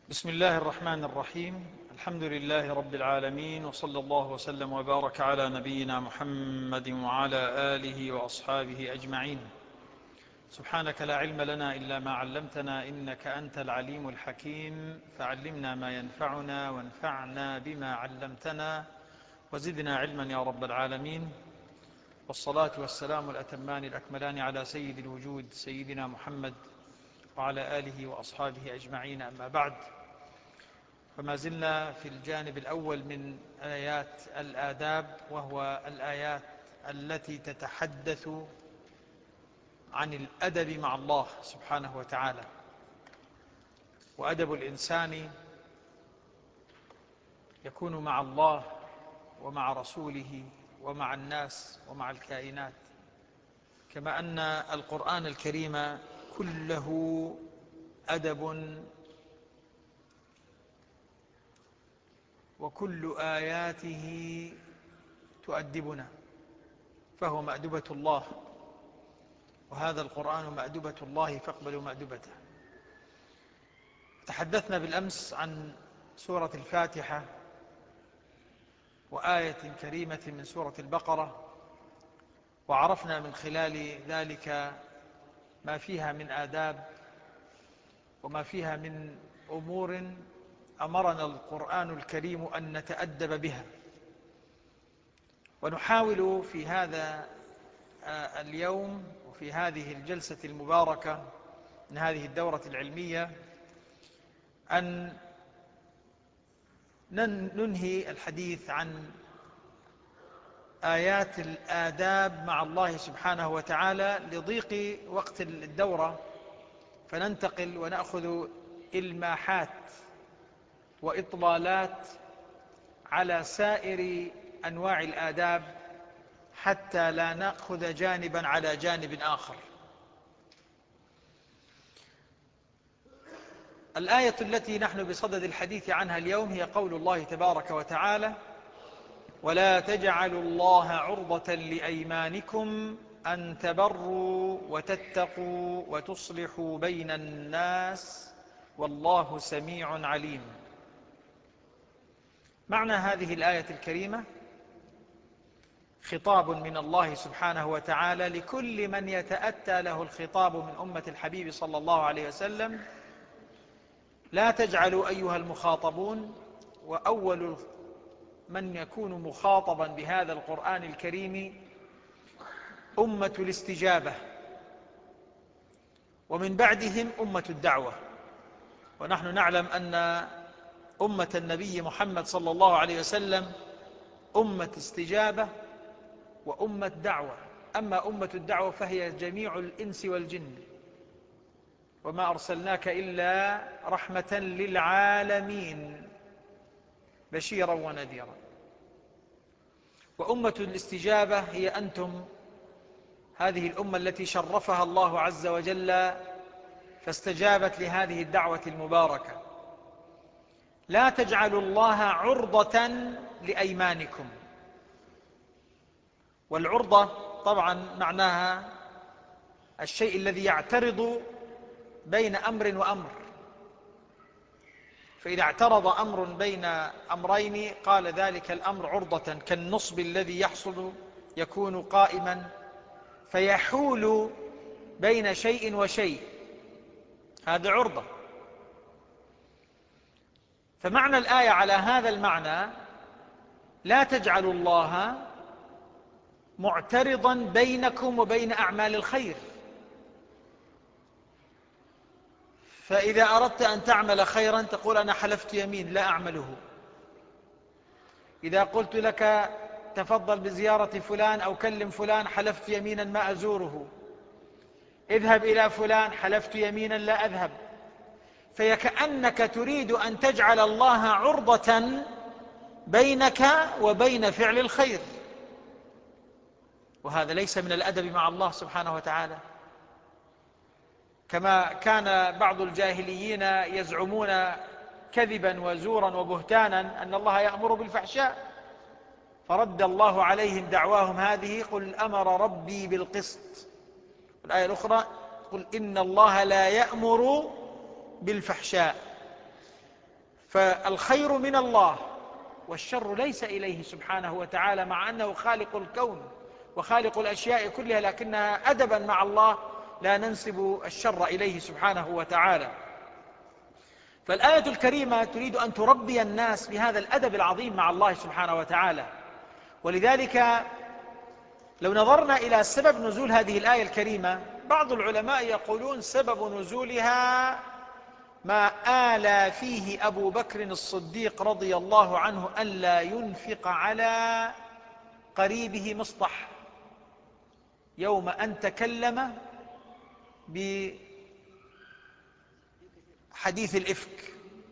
بسم الله الرحمن الرحيم. الحمد لله رب العالمين، وصلى الله وسلم وبارك على نبينا محمد وعلى آله وأصحابه أجمعين. سبحانك لا علم لنا إلا ما علمتنا، إنك أنت العليم الحكيم. فعلمنا ما ينفعنا وانفعنا بما علمتنا وزدنا علما يا رب العالمين. والصلاة والسلام الأتمان الأكملان على سيد الوجود سيدنا محمد وعلى آله وأصحابه أجمعين، أما بعد. فما زلنا في الجانب الأول من آيات الآداب، وهو الآيات التي تتحدث عن الأدب مع الله سبحانه وتعالى. وأدب الإنسان يكون مع الله ومع رسوله ومع الناس ومع الكائنات، كما أن القرآن الكريم كله أدب، وكل آياته تؤدبنا، فهو مأدبة الله، وهذا القرآن مأدبة الله فاقبلوا مأدبته. تحدثنا بالأمس عن سورة الفاتحة وآية كريمة من سورة البقرة، وعرفنا من خلال ذلك ما فيها من آداب وما فيها من أمور أمرنا القرآن الكريم أن نتأدب بها. ونحاول في هذا اليوم وفي هذه الجلسة المباركة من هذه الدورة العلمية أن ننهي الحديث عن آيات الآداب مع الله سبحانه وتعالى لضيق وقت الدورة، فننتقل ونأخذ إلماحات وإطلالات على سائر أنواع الآداب حتى لا نأخذ جانبا على جانب آخر. الآية التي نحن بصدد الحديث عنها اليوم هي قول الله تبارك وتعالى: ولا تجعلوا الله عرضة لأيمانكم أن تبروا وتتقوا وتصلحوا بين الناس والله سميع عليم. معنى هذه الآية الكريمة خطاب من الله سبحانه وتعالى لكل من يتأتى له الخطاب من أمة الحبيب صلى الله عليه وسلم: لا تجعلوا أيها المخاطبون. وأول من يكون مخاطبا بهذا القرآن الكريم أمة الاستجابة، ومن بعدهم أمة الدعوة. ونحن نعلم أن أمة النبي محمد صلى الله عليه وسلم أمة استجابة وأمة دعوة. أما أمة الدعوة فهي جميع الإنس والجن، وما أرسلناك إلا رحمة للعالمين بشيرا ونذيرا. وأمة الاستجابة هي أنتم، هذه الأمة التي شرفها الله عز وجل فاستجابت لهذه الدعوة المباركة. لا تجعلوا الله عرضة لأيمانكم. والعرضة طبعا معناها الشيء الذي يعترض بين أمر وأمر، فإذا اعترض أمر بين أمرين قال ذلك الأمر عرضة، كالنصب الذي يحصل يكون قائما فيحول بين شيء وشيء، هذا عرضة. فمعنى الآية على هذا المعنى: لا تجعلوا الله معترضا بينكم وبين أعمال الخير. فإذا أردت أن تعمل خيرا تقول أنا حلفت يمين لا أعمله. إذا قلت لك تفضل بزيارة فلان أو كلم فلان حلفت يمينا ما أزوره. اذهب إلى فلان حلفت يمينا لا أذهب. فيكأنك تريد أن تجعل الله عرضة بينك وبين فعل الخير، وهذا ليس من الأدب مع الله سبحانه وتعالى. كما كان بعض الجاهليين يزعمون كذبا وزورا وبهتانا أن الله يأمر بالفحشاء، فرد الله عليهم دعواهم هذه: قل أمر ربي بالقسط. الآية الأخرى: قل إن الله لا يأمر بالفحشاء. فالخير من الله والشر ليس إليه سبحانه وتعالى، مع أنه خالق الكون وخالق الأشياء كلها، لكنها أدبا مع الله لا ننسب الشر إليه سبحانه وتعالى. فالآية الكريمة تريد أن تربي الناس بهذا الأدب العظيم مع الله سبحانه وتعالى. ولذلك لو نظرنا إلى سبب نزول هذه الآية الكريمة، بعض العلماء يقولون سبب نزولها ما آلى فيه أبو بكر الصديق رضي الله عنه ألا ينفق على قريبه مصطح يوم أن تكلم بحديث الإفك،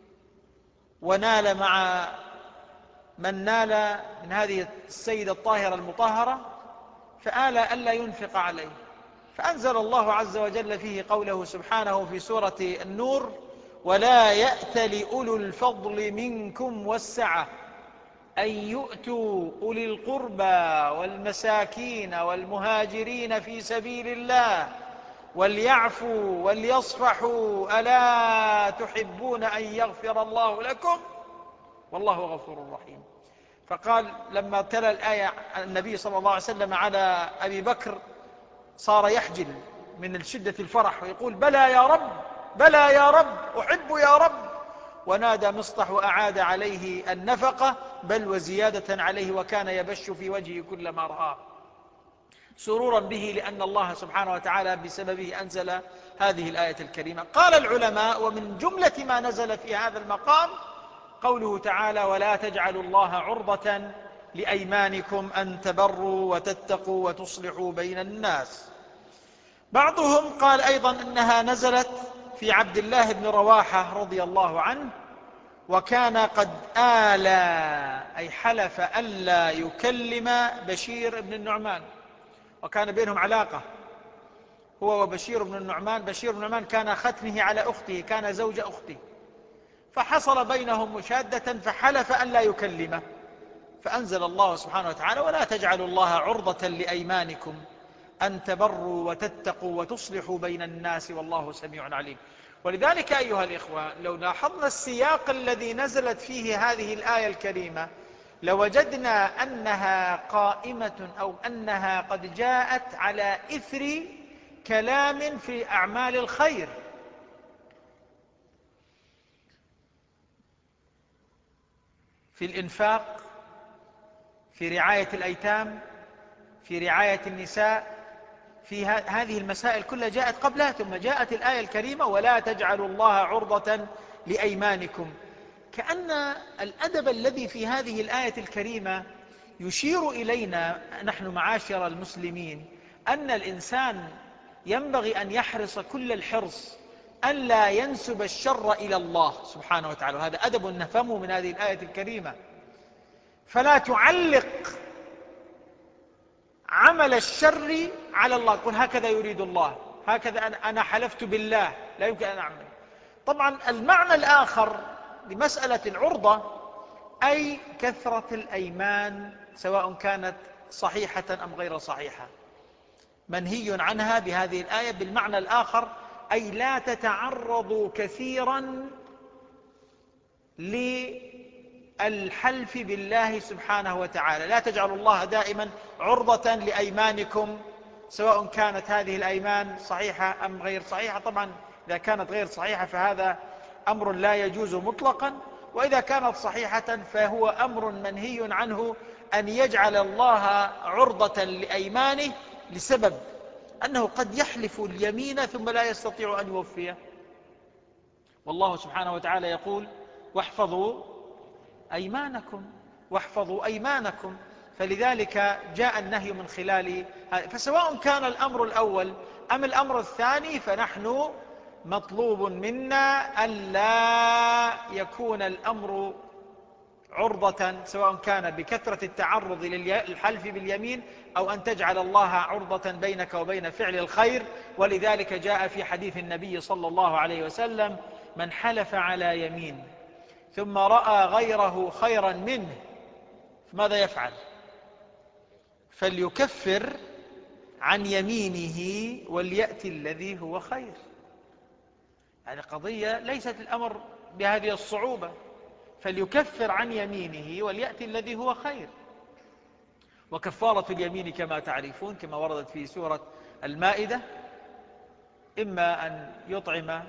ونال مع من نال من هذه السيدة الطاهرة المطهرة، فآلى ألا ينفق عليه، فأنزل الله عز وجل فيه قوله سبحانه في سورة النور: ولا يأتل أولو الفضل منكم والسعة أن يؤتوا أولي القربى والمساكين والمهاجرين في سبيل الله وليعفوا وليصفحوا ألا تحبون أن يغفر الله لكم والله غفور رحيم. فقال لما تلا الآية النبي صلى الله عليه وسلم على أبي بكر صار يحجل من شدة الفرح ويقول: بلى يا رب، بلى يا رب، أحب يا رب. ونادى مصطح وأعاد عليه النفقة بل وزيادة عليه، وكان يبش في وجهه كلما رآه سرورا به، لأن الله سبحانه وتعالى بسببه أنزل هذه الآية الكريمة. قال العلماء: ومن جملة ما نزل في هذا المقام قوله تعالى: ولا تجعلوا الله عرضة لأيمانكم أن تبروا وتتقوا وتصلحوا بين الناس. بعضهم قال أيضا إنها نزلت في عبد الله بن رواحة رضي الله عنه، وكان قد آلى أي حلف ألا يكلم بشير بن النعمان، وكان بينهم علاقة هو وبشير بن النعمان. بشير بن النعمان كان ختمه على أخته، كان زوج أخته، فحصل بينهم مشادة فحلف أن لا يكلمه، فأنزل الله سبحانه وتعالى: ولا تجعلوا الله عرضة لأيمانكم أن تبروا وتتقوا وتصلحوا بين الناس والله سميع عليم. ولذلك أيها الإخوة، لو لاحظنا السياق الذي نزلت فيه هذه الآية الكريمة لوجدنا أنها قائمة أو أنها قد جاءت على إثر كلام في أعمال الخير. في الإنفاق، في رعاية الأيتام، في رعاية النساء، في هذه المسائل كلها جاءت قبلها، ثم جاءت الآية الكريمة: ولا تجعلوا الله عرضة لأيمانكم. كأن الأدب الذي في هذه الآية الكريمة يشير إلينا نحن معاشر المسلمين أن الإنسان ينبغي أن يحرص كل الحرص ألا ينسب الشر إلى الله سبحانه وتعالى، وهذا أدب نفهمه من هذه الآية الكريمة. فلا تعلق عمل الشر على الله، قل هكذا يريد الله، هكذا أنا حلفت بالله لا يمكن أن أعمل. طبعا المعنى الآخر لمسألة العرضة أي كثرة الأيمان، سواء كانت صحيحة أم غير صحيحة، منهي عنها بهذه الآية. بالمعنى الآخر أي لا تتعرضوا كثيرا للحلف بالله سبحانه وتعالى، لا تجعلوا الله دائما عرضة لأيمانكم، سواء كانت هذه الأيمان صحيحة أم غير صحيحة. طبعا إذا كانت غير صحيحة فهذا أمر لا يجوز مطلقا، وإذا كانت صحيحة فهو أمر منهي عنه أن يجعل الله عرضة لأيمانه، لسبب أنه قد يحلف اليمين ثم لا يستطيع أن يوفيه. والله سبحانه وتعالى يقول: واحفظوا أيمانكم، واحفظوا أيمانكم. فلذلك جاء النهي من خلال هذا. فسواء كان الأمر الأول أم الأمر الثاني فنحن مطلوب منا ألا يكون الأمر عرضة، سواء كان بكثرة التعرض للحلف باليمين أو أن تجعل الله عرضة بينك وبين فعل الخير. ولذلك جاء في حديث النبي صلى الله عليه وسلم: من حلف على يمين ثم رأى غيره خيرا منه ماذا يفعل؟ فليكفر عن يمينه وليأتي الذي هو خير. يعني قضية ليست الأمر بهذه الصعوبة، فليكفر عن يمينه وليأتي الذي هو خير. وكفارة اليمين كما تعرفون كما وردت في سورة المائدة: إما أن يطعم،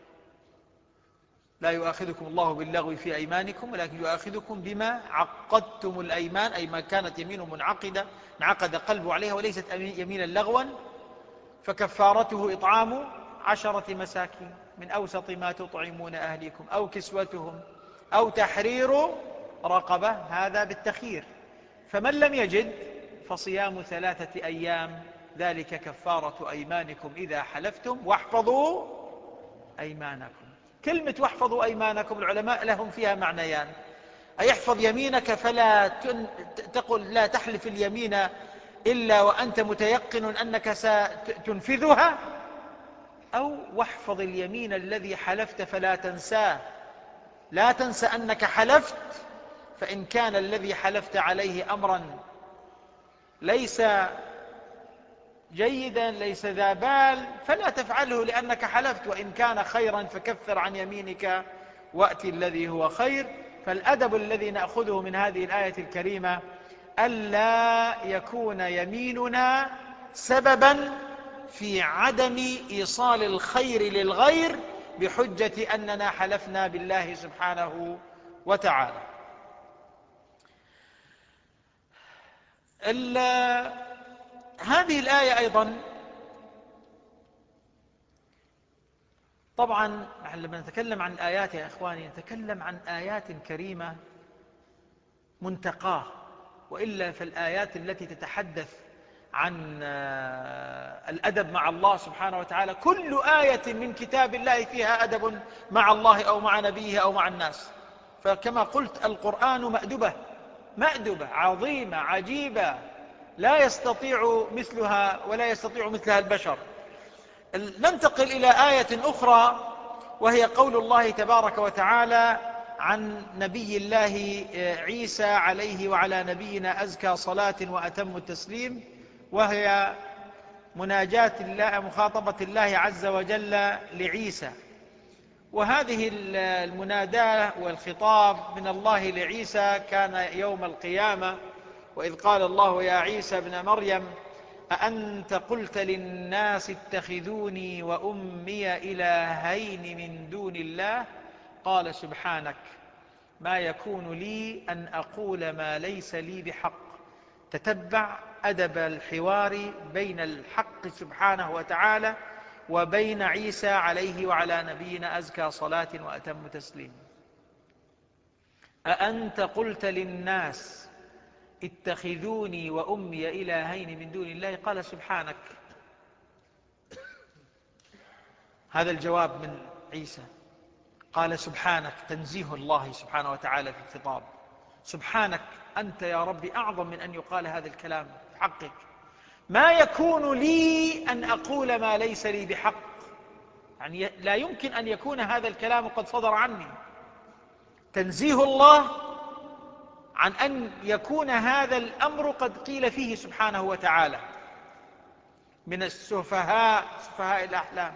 لا يؤاخذكم الله باللغو في أيمانكم ولكن يؤاخذكم بما عقدتم الأيمان، أي ما كانت يمينه منعقدة انعقد قلبه عليها وليست يمينا لغوا، فكفارته إطعام 10 مساكين من أوسط ما تطعمون أهليكم أو كسوتهم أو تحرير رقبة، هذا بالتخيير. فمن لم يجد فصيام 3 أيام، ذلك كفارة أيمانكم إذا حلفتم واحفظوا أيمانكم. كلمة واحفظوا أيمانكم العلماء لهم فيها معنيان: أي احفظ يمينك فلا تقل لا تحلف اليمين إلا وأنت متيقن أنك ستنفذها، أو واحفظ اليمين الذي حلفت فلا تنساه، لا تنسى أنك حلفت، فإن كان الذي حلفت عليه أمرا ليس جيدا ليس ذا بال فلا تفعله لأنك حلفت، وإن كان خيرا فكفر عن يمينك وأتي الذي هو خير. فالأدب الذي نأخذه من هذه الآية الكريمة ألا يكون يميننا سببا في عدم إيصال الخير للغير بحجة أننا حلفنا بالله سبحانه وتعالى. هذه الآية أيضا طبعا لما نتكلم عن الآيات يا إخواني نتكلم عن آيات كريمة منتقاه، وإلا فالآيات التي تتحدث عن الأدب مع الله سبحانه وتعالى كل آية من كتاب الله فيها أدب مع الله أو مع نبيه أو مع الناس. فكما قلت القرآن مأدبة عظيمة عجيبة لا يستطيع مثلها ولا يستطيع مثلها البشر. ننتقل إلى آية أخرى وهي قول الله تبارك وتعالى عن نبي الله عيسى عليه وعلى نبينا أزكى صلاة وأتم التسليم، وهي مناجاة الله مخاطبة الله عز وجل لعيسى. وهذه المناداة والخطاب من الله لعيسى كان يوم القيامة، وإذ قال الله يا عيسى ابن مريم أأنت قلت للناس اتخذوني وأمي إلهين من دون الله قال سبحانك ما يكون لي أن أقول ما ليس لي بحق. تتبع أدب الحوار بين الحق سبحانه وتعالى وبين عيسى عليه وعلى نبينا أزكى صلاة وأتم تسليم. أأنت قلت للناس اتخذوني وأمي إلهين من دون الله قال سبحانك. هذا الجواب من عيسى، قال سبحانك، تنزيه الله سبحانه وتعالى في الخطاب. سبحانك أنت يا ربي أعظم من أن يقال هذا الكلام في حقك. ما يكون لي أن أقول ما ليس لي بحق، يعني لا يمكن أن يكون هذا الكلام قد صدر عني. تنزيه الله عن أن يكون هذا الأمر قد قيل فيه سبحانه وتعالى من سفهاء الأحلام.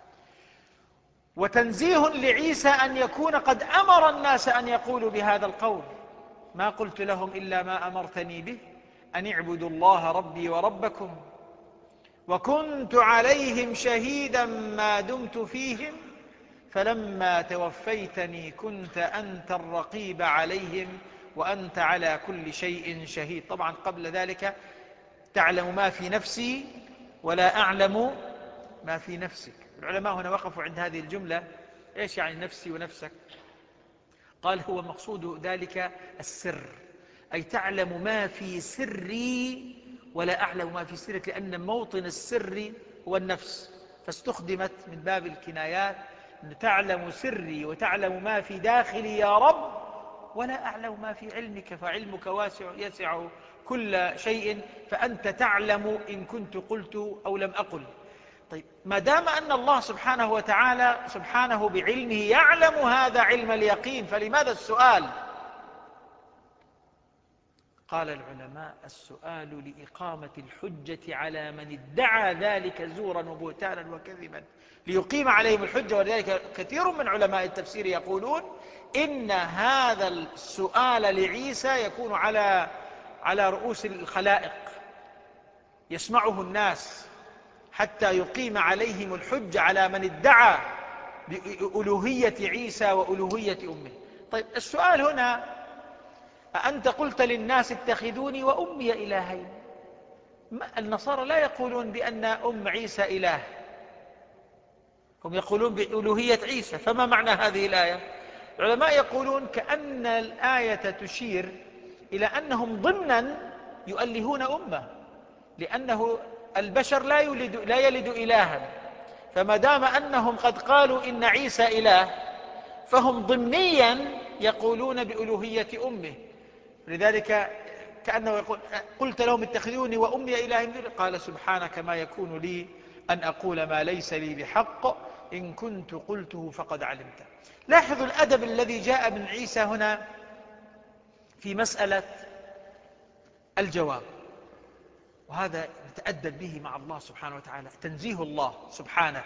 وتنزيه لعيسى أن يكون قد أمر الناس أن يقولوا بهذا القول: ما قلت لهم إلا ما أمرتني به أن اعبدوا الله ربي وربكم وكنت عليهم شهيدا ما دمت فيهم فلما توفيتني كنت أنت الرقيب عليهم وأنت على كل شيء شهيد. طبعا قبل ذلك تعلم ما في نفسي ولا أعلم ما في نفسك. العلماء هنا وقفوا عند هذه الجملة: إيش يعني نفسي ونفسك؟ قال هو مقصود ذلك السر، أي تعلم ما في سري ولا أعلم ما في سرك، لأن موطن السر هو النفس، فاستخدمت من باب الكنايات أن تعلم سري وتعلم ما في داخلي يا رب ولا أعلم ما في علمك، فعلمك واسع يسع كل شيء، فأنت تعلم إن كنت قلت أو لم أقل. طيب ما دام أن الله سبحانه وتعالى سبحانه بعلمه يعلم هذا علم اليقين، فلماذا السؤال؟ قال العلماء: السؤال لإقامة الحجة على من ادعى ذلك زورا وبهتانا وكذبا، ليقيم عليهم الحجة. ولذلك كثير من علماء التفسير يقولون إن هذا السؤال لعيسى يكون على رؤوس الخلائق، يسمعه الناس حتى يقيم عليهم الحج على من ادعى بألوهية عيسى وألوهية أمه. طيب السؤال هنا: أأنت قلت للناس اتخذوني وأمي إلهين؟ النصارى لا يقولون بأن أم عيسى إله، هم يقولون بألوهية عيسى. فما معنى هذه الآية؟ العلماء يقولون كأن الآية تشير إلى أنهم ضمنا يؤلهون أمه، لأنه البشر لا يلد إلها، فما دام أنهم قد قالوا إن عيسى إله فهم ضمنيا يقولون بألوهية أمه. لذلك كأنه يقول: قلت لهم اتخذوني وأمي إلهين، قال: سبحانك ما يكون لي أن أقول ما ليس لي بحق، إن كنت قلته فقد علمت. لاحظوا الأدب الذي جاء من عيسى هنا في مسألة الجواب، وهذا نتأدب به مع الله سبحانه وتعالى. تنزيه الله سبحانك،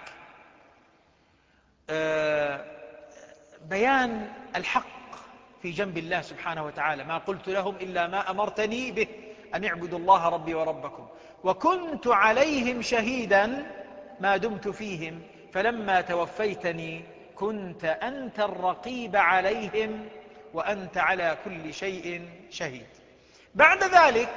بيان الحق في جنب الله سبحانه وتعالى: ما قلت لهم إلا ما أمرتني به أن اعبدوا الله ربي وربكم وكنت عليهم شهيدا ما دمت فيهم فلما توفيتني كنت أنت الرقيب عليهم وأنت على كل شيء شهيد. بعد ذلك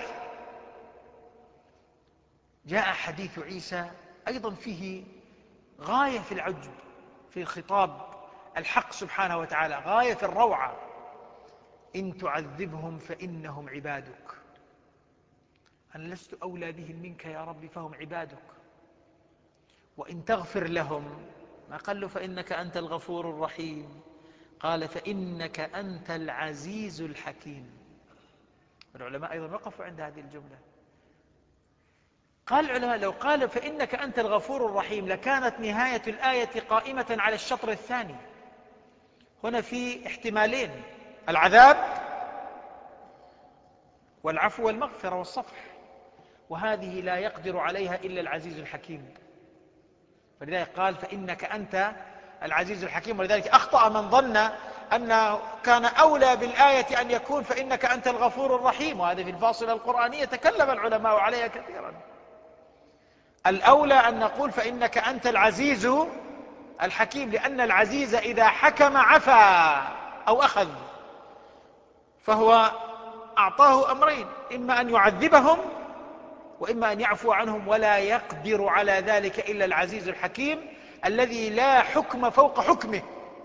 جاء حديث عيسى أيضا فيه غاية في العجب في خطاب الحق سبحانه وتعالى، غاية في الروعة: إن تعذبهم فإنهم عبادك، أنا لست أولى بهم منك يا ربي فهم عبادك، وإن تغفر لهم، ما قال له فإنك أنت الغفور الرحيم، قال فإنك أنت العزيز الحكيم. العلماء أيضا وقفوا عند هذه الجملة. قال العلماء: لو قال فإنك أنت الغفور الرحيم لكانت نهاية الآية قائمة على الشطر الثاني. هنا في احتمالين: العذاب والعفو والمغفرة والصفح، وهذه لا يقدر عليها إلا العزيز الحكيم، فلذلك قال فإنك أنت العزيز الحكيم. ولذلك أخطأ من ظن أنه كان أولى بالآية أن يكون فإنك أنت الغفور الرحيم، وهذا في الفاصلة القرآنية تكلم العلماء عليها كثيرا. الأولى أن نقول فإنك أنت العزيز الحكيم، لأن العزيز إذا حكم عفا أو أخذ، فهو أعطاه أمرين: إما أن يعذبهم وإما أن يعفو عنهم، ولا يقدر على ذلك إلا العزيز الحكيم الذي لا حكم فوق حكمه.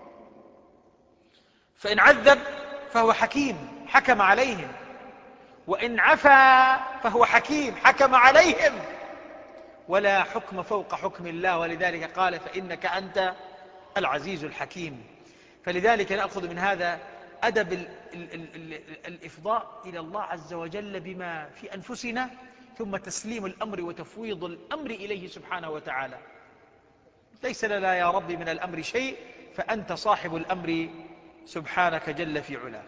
فإن عذب فهو حكيم حكم عليهم، وإن عفا فهو حكيم حكم عليهم، ولا حكم فوق حكم الله. ولذلك قال فإنك أنت العزيز الحكيم. فلذلك نأخذ من هذا أدب الإفضاء إلى الله عز وجل بما في أنفسنا، ثم تسليم الأمر وتفويض الأمر إليه سبحانه وتعالى. ليس لنا يا رب من الأمر شيء، فأنت صاحب الأمر سبحانك جل في علاك.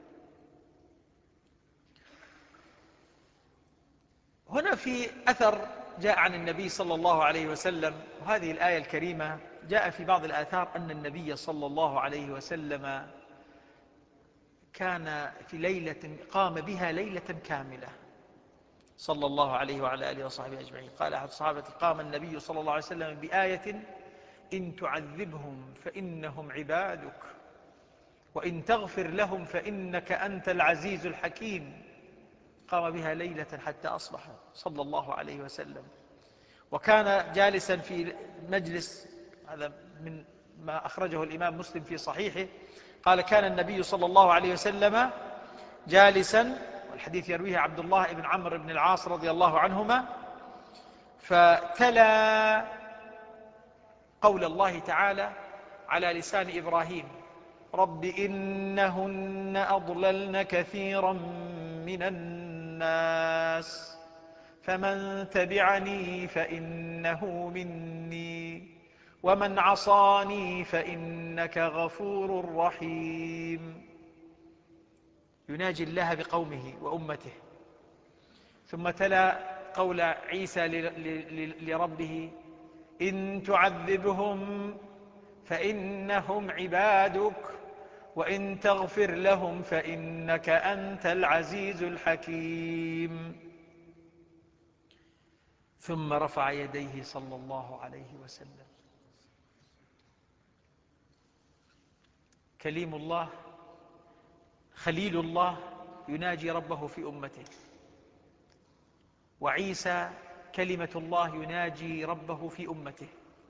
هنا في أثر جاء عن النبي صلى الله عليه وسلم، وهذه الآية الكريمة جاء في بعض الآثار أن النبي صلى الله عليه وسلم كان في ليلة قام بها ليلة كاملة صلى الله عليه وعلى آله وصحبه أجمعين. قال أحد الصحابة: قام النبي صلى الله عليه وسلم بآية إن تعذبهم فإنهم عبادك وإن تغفر لهم فإنك أنت العزيز الحكيم. قام بها ليلة حتى أصبح صلى الله عليه وسلم، وكان جالسا في مجلس، هذا من ما أخرجه الإمام مسلم في صحيحه، قال كان النبي صلى الله عليه وسلم جالسا، والحديث يرويه عبد الله بن عمرو بن العاص رضي الله عنهما، فتلا قول الله تعالى على لسان إبراهيم: رب إنهن أضللن كثيرا من الناس فمن تبعني فإنه مني ومن عصاني فإنك غفور رحيم. يناجي الله بقومه وأمته. ثم تلا قول عيسى لربه: إن تعذبهم فإنهم عبادك وإن تغفر لهم فإنك أنت العزيز الحكيم. ثم رفع يديه صلى الله عليه وسلم. كليم الله خليل الله يناجي ربه في أمته، وعيسى كلمة الله يناجي ربه في أمته،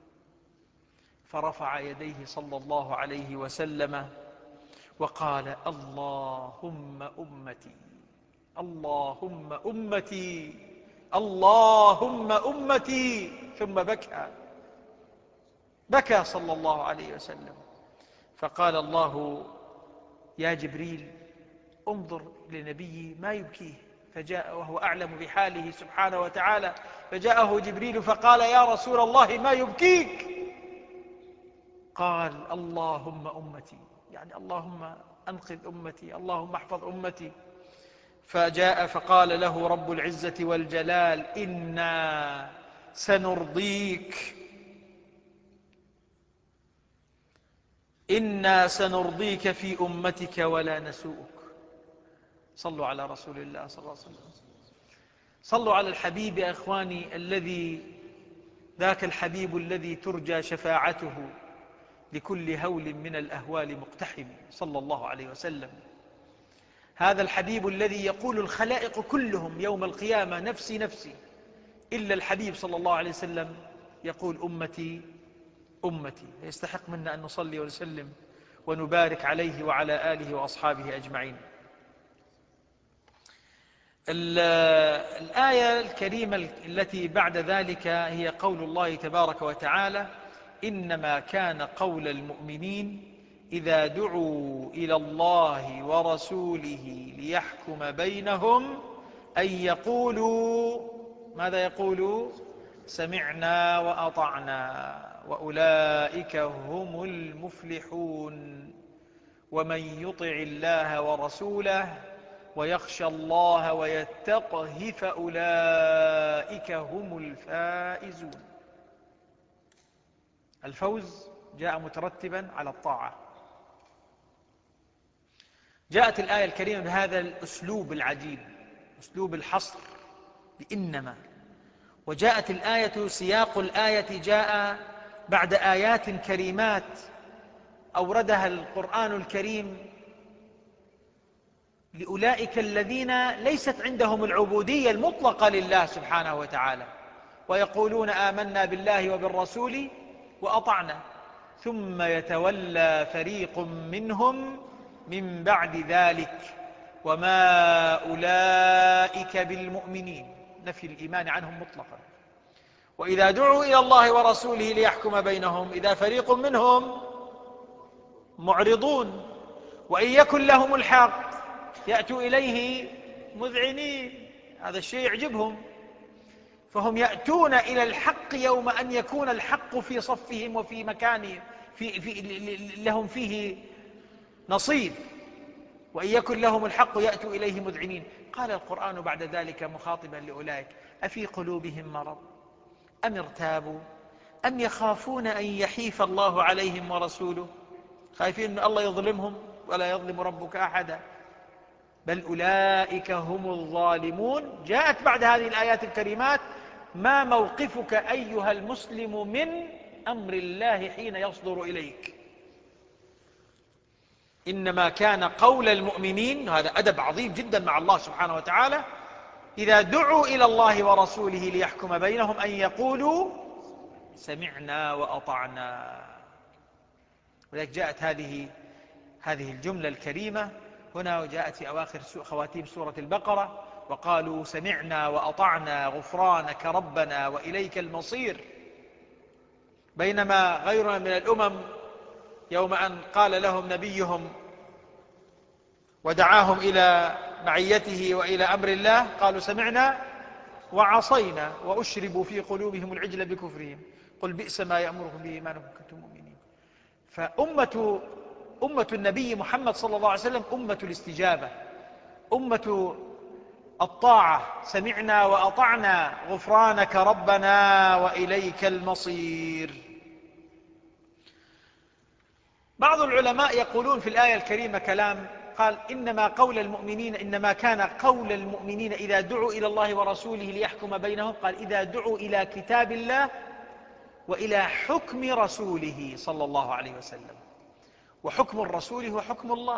فرفع يديه صلى الله عليه وسلم وقال: اللهم أمتي، اللهم أمتي، اللهم أمتي. ثم بكى صلى الله عليه وسلم. فقال الله: يا جبريل انظر لنبيي ما يبكيه. فجاء وهو أعلم بحاله سبحانه وتعالى، فجاءه جبريل فقال: يا رسول الله ما يبكيك؟ قال: اللهم أمتي، يعني اللهم أنقذ أمتي، اللهم احفظ أمتي. فجاء فقال له رب العزة والجلال: إنا سنرضيك، إنا سنرضيك في أمتك ولا نسوءك. صلوا على رسول الله صلى الله عليه وسلم. صلوا على الحبيب يا إخواني، ذاك الحبيب الذي ترجى شفاعته لكل هول من الأهوال مقتحم، صلى الله عليه وسلم. هذا الحبيب الذي يقول الخلائق كلهم يوم القيامة: نفسي نفسي، إلا الحبيب صلى الله عليه وسلم يقول: أمتي أمتي. يستحق منا أن نصلي ونسلم ونبارك عليه وعلى آله وأصحابه أجمعين. الآية الكريمة التي بعد ذلك هي قول الله تبارك وتعالى: إنما كان قول المؤمنين إذا دعوا إلى الله ورسوله ليحكم بينهم أن يقولوا، ماذا يقولوا؟ سمعنا وأطعنا وأولئك هم المفلحون. ومن يطع الله ورسوله ويخشى الله ويتقه فأولئك هم الفائزون. الفوز جاء مترتبا على الطاعة. جاءت الآية الكريمة بهذا الأسلوب العجيب، أسلوب الحصر بإنما. وجاءت الآية، سياق الآية جاء بعد آيات كريمات أوردها القرآن الكريم لأولئك الذين ليست عندهم العبودية المطلقة لله سبحانه وتعالى، ويقولون آمنا بالله وبالرسول وأطعنا، ثم يتولى فريق منهم من بعد ذلك وما أولئك بالمؤمنين، نفي الإيمان عنهم مطلقا. وإذا دعوا إلى الله ورسوله ليحكم بينهم إذا فريق منهم معرضون، وإن يكن لهم الحق يأتوا إليه مذعنين. هذا الشيء يعجبهم، فهم يأتون إلى الحق يوم أن يكون الحق في صفهم وفي مكانهم، لهم فيه نصيب. وإن يكن لهم الحق يأتوا إليه مذعنين. قال القرآن بعد ذلك مخاطبا لأولئك: أفي قلوبهم مرض أم ارتابوا أم يخافون أن يحيف الله عليهم ورسوله؟ خايفين أن الله يظلمهم ولا يظلم ربك أحدا، بل أولئك هم الظالمون. جاءت بعد هذه الآيات الكريمات: ما موقفك أيها المسلم من أمر الله حين يصدر إليك؟ إنما كان قول المؤمنين، هذا أدب عظيم جدا مع الله سبحانه وتعالى، إذا دعوا إلى الله ورسوله ليحكم بينهم أن يقولوا سمعنا وأطعنا. ولذلك جاءت هذه الجملة الكريمة هنا، وجاءت في أواخر خواتيم سورة البقرة: وقالوا سمعنا وأطعنا غفرانك ربنا وإليك المصير. بينما غيرنا من الأمم يوم أن قال لهم نبيهم ودعاهم إلى معيته وإلى أمر الله قالوا سمعنا وعصينا وأشربوا في قلوبهم العجل بكفرهم قل بئس ما يأمركم به إيمانكم كنتم مؤمنين. أمة النبي محمد صلى الله عليه وسلم أمة الاستجابة، أمة الطاعة. سمعنا وأطعنا غفرانك ربنا وإليك المصير. بعض العلماء يقولون في الآية الكريمة كلام، قال إنما كان قول المؤمنين إذا دعوا إلى الله ورسوله ليحكم بينهم، قال إذا دعوا إلى كتاب الله وإلى حكم رسوله صلى الله عليه وسلم. وحكم الرسول هو حكم الله.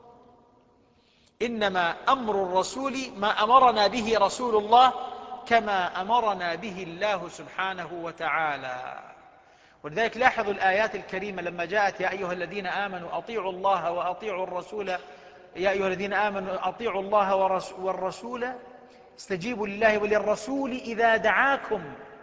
إنما أمر الرسول ما أمرنا به رسول الله كما أمرنا به الله سبحانه وتعالى. ولذلك لاحظوا الآيات الكريمة لما جاءت يا أيها الذين آمنوا أطيعوا الله وأطيعوا الرسول، يا أيها الذين آمنوا أطيعوا الله والرسول استجيبوا لله وللرسول إذا دعاكم.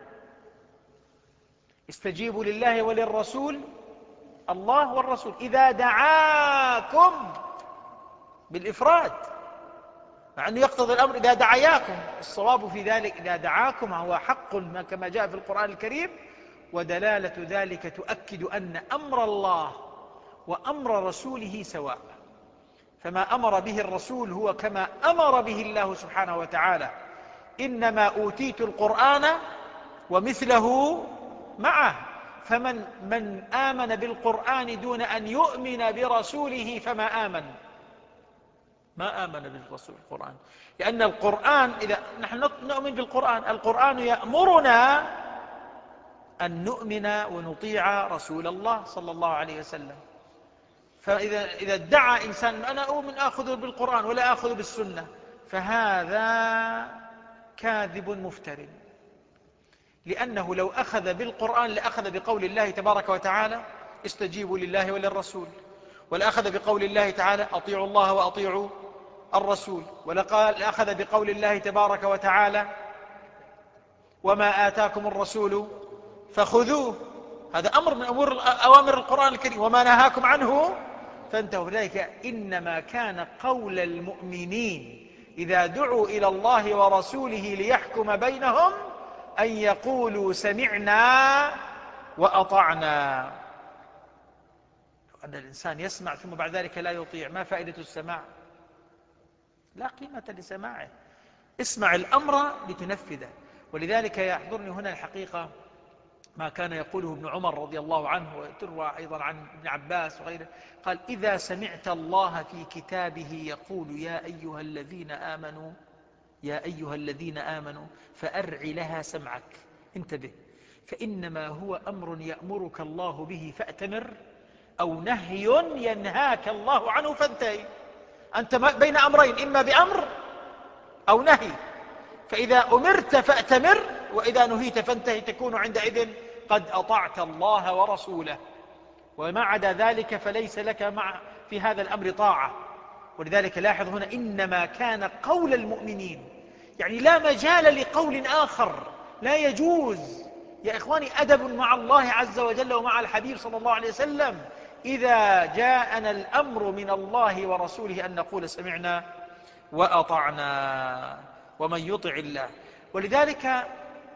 استجيبوا لله وللرسول، الله والرسول، إذا دعاكم بالإفراد، مع أنه يقتضي الأمر إذا دعاكم. الصواب في ذلك إذا دعاكم هو حق كما جاء في القرآن الكريم، ودلالة ذلك تؤكد أن أمر الله وأمر رسوله سواء. فما أمر به الرسول هو كما أمر به الله سبحانه وتعالى. إنما أوتيت القرآن ومثله معه. فمن آمن بالقرآن دون أن يؤمن برسوله فما آمن. ما آمن بالرسول القرآن، لأن القرآن إذا نحن نؤمن بالقرآن، القرآن يأمرنا أن نؤمن ونطيع رسول الله صلى الله عليه وسلم. فإذا ادعى إنسان أنا أؤمن آخذ بالقرآن ولا آخذ بالسنة، فهذا كاذب مفتر. لأنه لو أخذ بالقرآن لأخذ بقول الله تبارك وتعالى استجيبوا لله وللرسول، ولأخذ بقول الله تعالى أطيعوا الله وأطيعوا الرسول، لأخذ بقول الله تبارك وتعالى وما آتاكم الرسول فخذوه. هذا أمر من أوامر القرآن الكريم. وما نهاكم عنه فانتهوا. ذلك إنما كان قول المؤمنين إذا دعوا إلى الله ورسوله ليحكم بينهم أن يقولوا سمعنا وأطعنا. أن الإنسان يسمع ثم بعد ذلك لا يطيع، ما فائدة السماع؟ لا قيمة لسماعه. اسمع الأمر لتنفذه. ولذلك يحضرني هنا الحقيقة ما كان يقوله ابن عمر رضي الله عنه، وتروى أيضا عن ابن عباس وغيره، قال إذا سمعت الله في كتابه يقول يا أيها الذين آمنوا فأرع لها سمعك، انتبه، فإنما هو أمر يأمرك الله به فأتمر، أو نهي ينهاك الله عنه فانتهي. أنت بين أمرين، إما بأمر أو نهي، فإذا أمرت فأتمر، وإذا نهيت فانتهي، تكون عندئذ قد أطعت الله ورسوله. وما عدا ذلك فليس لك في هذا الأمر طاعة. ولذلك لاحظ هنا إنما كان قول المؤمنين، يعني لا مجال لقول آخر، لا يجوز. يا إخواني أدب مع الله عز وجل ومع الحبيب صلى الله عليه وسلم إذا جاءنا الأمر من الله ورسوله أن نقول سمعنا وأطعنا. ومن يطع الله. ولذلك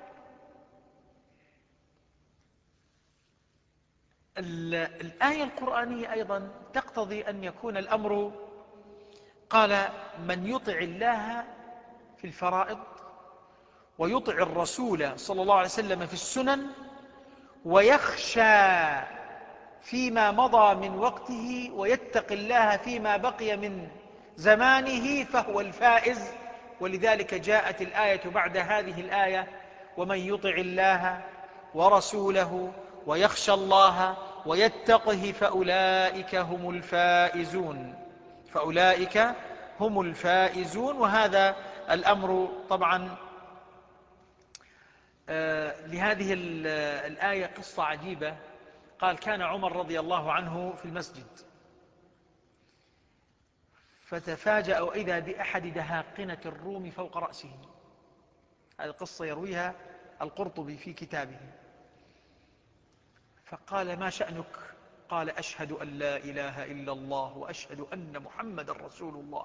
الآية القرآنية أيضا تقتضي أن يكون الأمر، قال من يطع الله في الفرائض ويطع الرسول صلى الله عليه وسلم في السنن ويخشى فيما مضى من وقته ويتق الله فيما بقي من زمانه فهو الفائز. ولذلك جاءت الآية بعد هذه الآية ومن يطع الله ورسوله ويخشى الله ويتقه فأولئك هم الفائزون. وهذا الأمر طبعا لهذه الآية قصة عجيبة. قال كان عمر رضي الله عنه في المسجد فتفاجأ وإذا بأحد دهاقنة الروم فوق رأسه. هذه القصة يرويها القرطبي في كتابه. فقال ما شأنك؟ قال أشهد أن لا إله إلا الله وأشهد أن محمد رسول الله.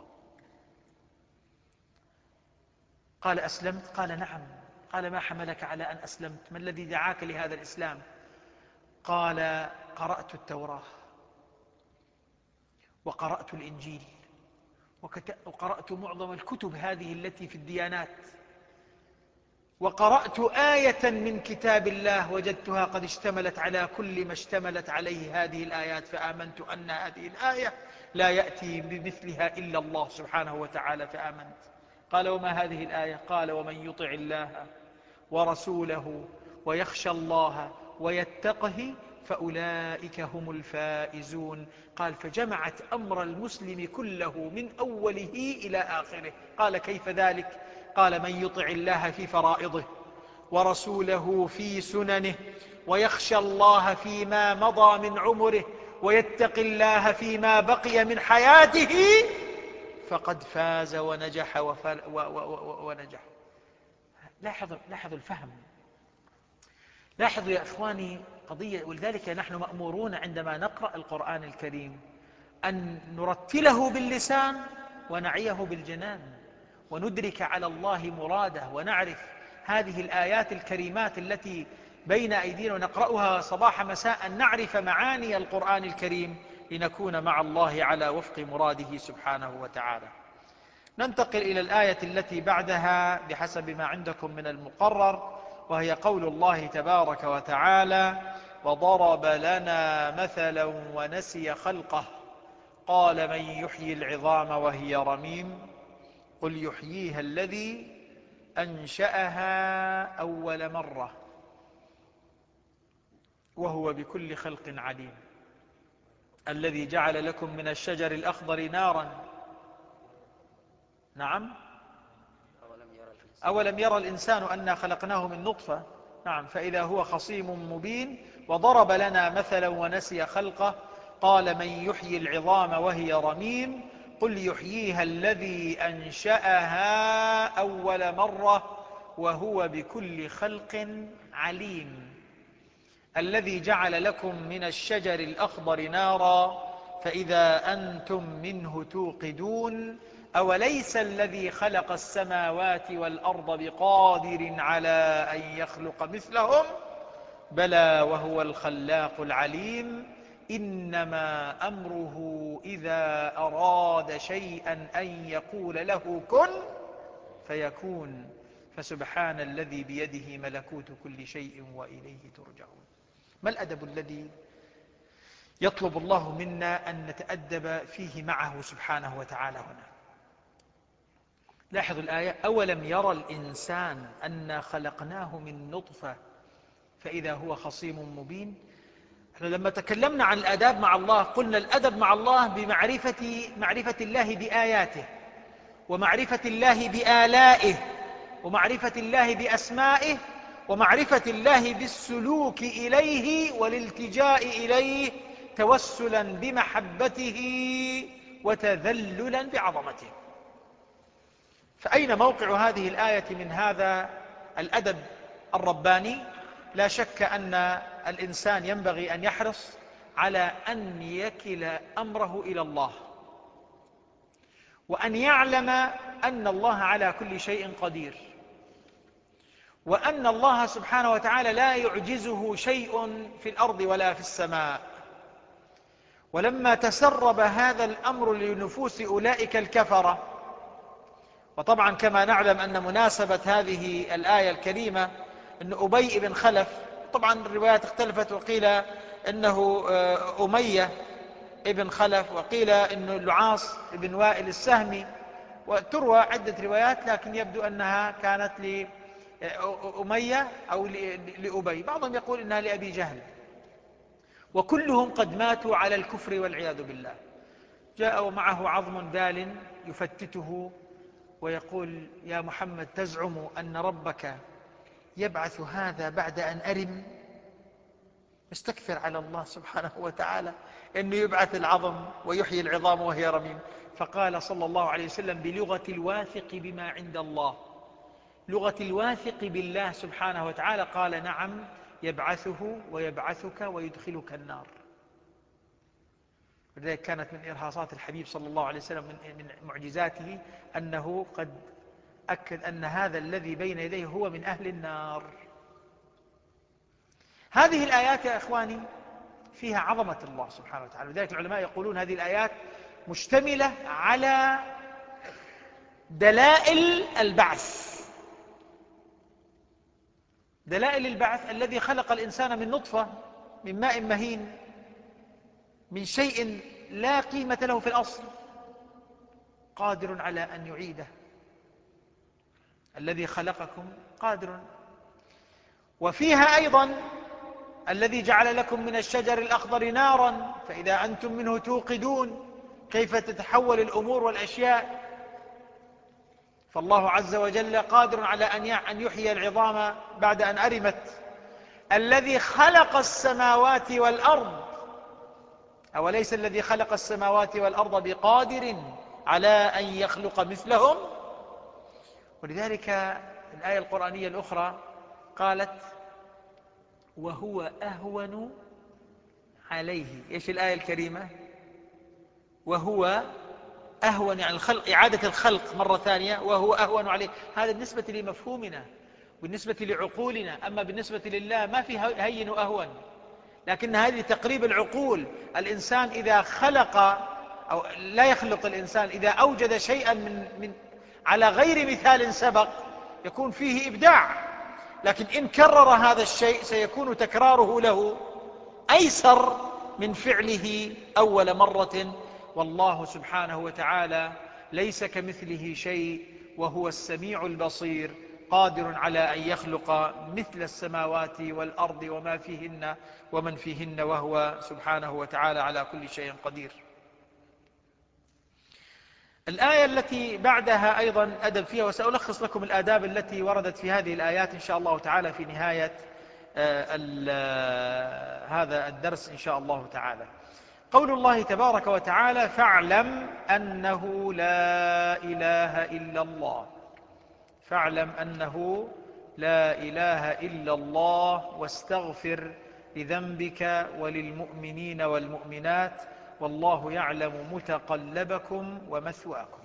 قال أسلمت؟ قال نعم. قال ما حملك على أن أسلمت؟ ما الذي دعاك لهذا الإسلام؟ قال قرأت التوراة وقرأت الإنجيل وقرأت معظم الكتب هذه التي في الديانات، وقرأت آية من كتاب الله وجدتها قد اشتملت على كل ما اشتملت عليه هذه الآيات، فآمنت أن هذه الآية لا يأتي بمثلها إلا الله سبحانه وتعالى فآمنت. قال: وما هذه الآية؟ قال: ومن يطع الله ورسوله ويخشى الله ويتقه فأولئك هم الفائزون. قال: فجمعت أمر المسلم كله من أوله إلى آخره. قال: كيف ذلك؟ قال: من يطع الله في فرائضه ورسوله في سننه ويخشى الله فيما مضى من عمره ويتق الله فيما بقي من حياته فقد فاز ونجح ونجح. لاحظوا الفهم، لاحظوا يا إخواني قضية. ولذلك نحن مأمورون عندما نقرأ القرآن الكريم أن نرتله باللسان ونعيه بالجنان، وندرك على الله مراده، ونعرف هذه الآيات الكريمات التي بين أيدينا ونقرأها صباح مساء، نعرف معاني القرآن الكريم لنكون مع الله على وفق مراده سبحانه وتعالى. ننتقل إلى الآية التي بعدها بحسب ما عندكم من المقرر، وهي قول الله تبارك وتعالى: وضرب لنا مثلا ونسي خلقه قال من يحيي العظام وهي رميم قل يحييها الذي أنشأها أول مرة وهو بكل خلق عليم الذي جعل لكم من الشجر الأخضر نارا. نعم، أولم يرى الإنسان أنا خلقناه من نطفة، نعم، فإذا هو خصيم مبين. وضرب لنا مثلا ونسي خلقه قال من يحيي العظام وهي رميم قل يحييها الذي أنشأها أول مرة وهو بكل خلق عليم الذي جعل لكم من الشجر الأخضر نارا فإذا أنتم منه توقدون أوليس الذي خلق السماوات والأرض بقادر على أن يخلق مثلهم بلى وهو الخلاق العليم إنما أمره إذا أراد شيئا أن يقول له كن فيكون فسبحان الذي بيده ملكوت كل شيء وإليه ترجعون. ما الأدب الذي يطلب الله منا أن نتأدب فيه معه سبحانه وتعالى هنا؟ لاحظوا الآية: أولم يرى الإنسان أنا خلقناه من نطفة فإذا هو خصيم مبين. احنا لما تكلمنا عن الآداب مع الله قلنا الأدب مع الله بمعرفة الله بآياته، ومعرفة الله بآلائه، ومعرفة الله بأسمائه، ومعرفة الله بالسلوك إليه والالتجاء إليه توسلا بمحبته وتذللا بعظمته. فأين موقع هذه الآية من هذا الأدب الرباني؟ لا شك أن الإنسان ينبغي أن يحرص على أن يكل أمره إلى الله، وأن يعلم أن الله على كل شيء قدير، وأن الله سبحانه وتعالى لا يعجزه شيء في الأرض ولا في السماء. ولما تسرب هذا الأمر لنفوس أولئك الكفرة، وطبعا كما نعلم أن مناسبة هذه الآية الكريمة أن أبي بن خلف، طبعا الروايات اختلفت، وقيل أنه أمية ابن خلف، وقيل أنه العاص بن وائل السهمي، وتروى عدة روايات، لكن يبدو أنها كانت لأمية أو لأبي، بعضهم يقول إنها لأبي جهل، وكلهم قد ماتوا على الكفر والعياذ بالله. جاء ومعه عظم بال يفتته ويقول: يا محمد تزعم أن ربك يبعث هذا بعد أن أرم؟ استكثر على الله سبحانه وتعالى أنه يبعث العظم ويحيي العظام وهي رميم. فقال صلى الله عليه وسلم بلغة الواثق بما عند الله، لغة الواثق بالله سبحانه وتعالى، قال: نعم يبعثه ويبعثك ويدخلك النار. ولذلك كانت من إرهاصات الحبيب صلى الله عليه وسلم من معجزاته أنه قد أكد أن هذا الذي بين يديه هو من أهل النار. هذه الآيات يا إخواني فيها عظمة الله سبحانه وتعالى، لذلك العلماء يقولون هذه الآيات مشتملة على دلائل البعث، دلائل البعث الذي خلق الإنسان من نطفة، من ماء مهين، من شيء لا قيمة له في الأصل، قادر على أن يعيده. الذي خلقكم قادر. وفيها أيضا الذي جعل لكم من الشجر الأخضر نارا فإذا أنتم منه توقدون. كيف تتحول الأمور والأشياء. فالله عز وجل قادر على أن يحيي العظام بعد أن أرمت. الذي خلق السماوات والأرض، أوليس الذي خلق السماوات والأرض بقادر على أن يخلق مثلهم. ولذلك الآية القرآنية الأخرى قالت وهو أهون عليه. إيش الآية الكريمة؟ وهو أهون، يعني الخلق، إعادة الخلق مرة ثانية، وهو أهون عليه. هذا بالنسبة لمفهومنا بالنسبة لعقولنا، أما بالنسبة لله ما في هين وأهون. لكن هذه تقريب العقول. الإنسان إذا خلق، أو لا يخلق الإنسان، إذا أوجد شيئا من على غير مثال سبق يكون فيه إبداع. لكن إن كرر هذا الشيء سيكون تكراره له أيسر من فعله أول مرة. والله سبحانه وتعالى ليس كمثله شيء وهو السميع البصير، قادر على أن يخلق مثل السماوات والأرض وما فيهن ومن فيهن، وهو سبحانه وتعالى على كل شيء قدير. الآية التي بعدها أيضا أدب فيها، وسألخص لكم الآداب التي وردت في هذه الآيات إن شاء الله تعالى في نهاية هذا الدرس إن شاء الله تعالى. قول الله تبارك وتعالى فاعلم أنه لا إله إلا الله. فاعلم أنه لا إله إلا الله واستغفر لذنبك وللمؤمنين والمؤمنات والله يعلم متقلبكم ومثواكم.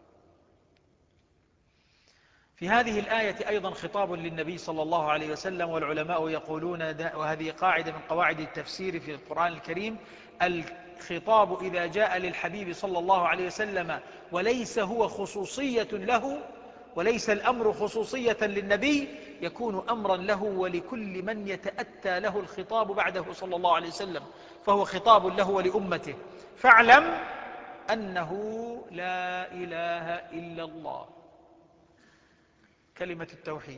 في هذه الآية أيضا خطاب للنبي صلى الله عليه وسلم، والعلماء يقولون، وهذه قاعدة من قواعد التفسير في القرآن الكريم، الخطاب إذا جاء للحبيب صلى الله عليه وسلم وليس هو خصوصية له، وليس الأمر خصوصية للنبي، يكون أمرا له ولكل من يتأتى له الخطاب بعده صلى الله عليه وسلم، فهو خطاب له ولأمته. فاعلم أنه لا إله إلا الله، كلمة التوحيد.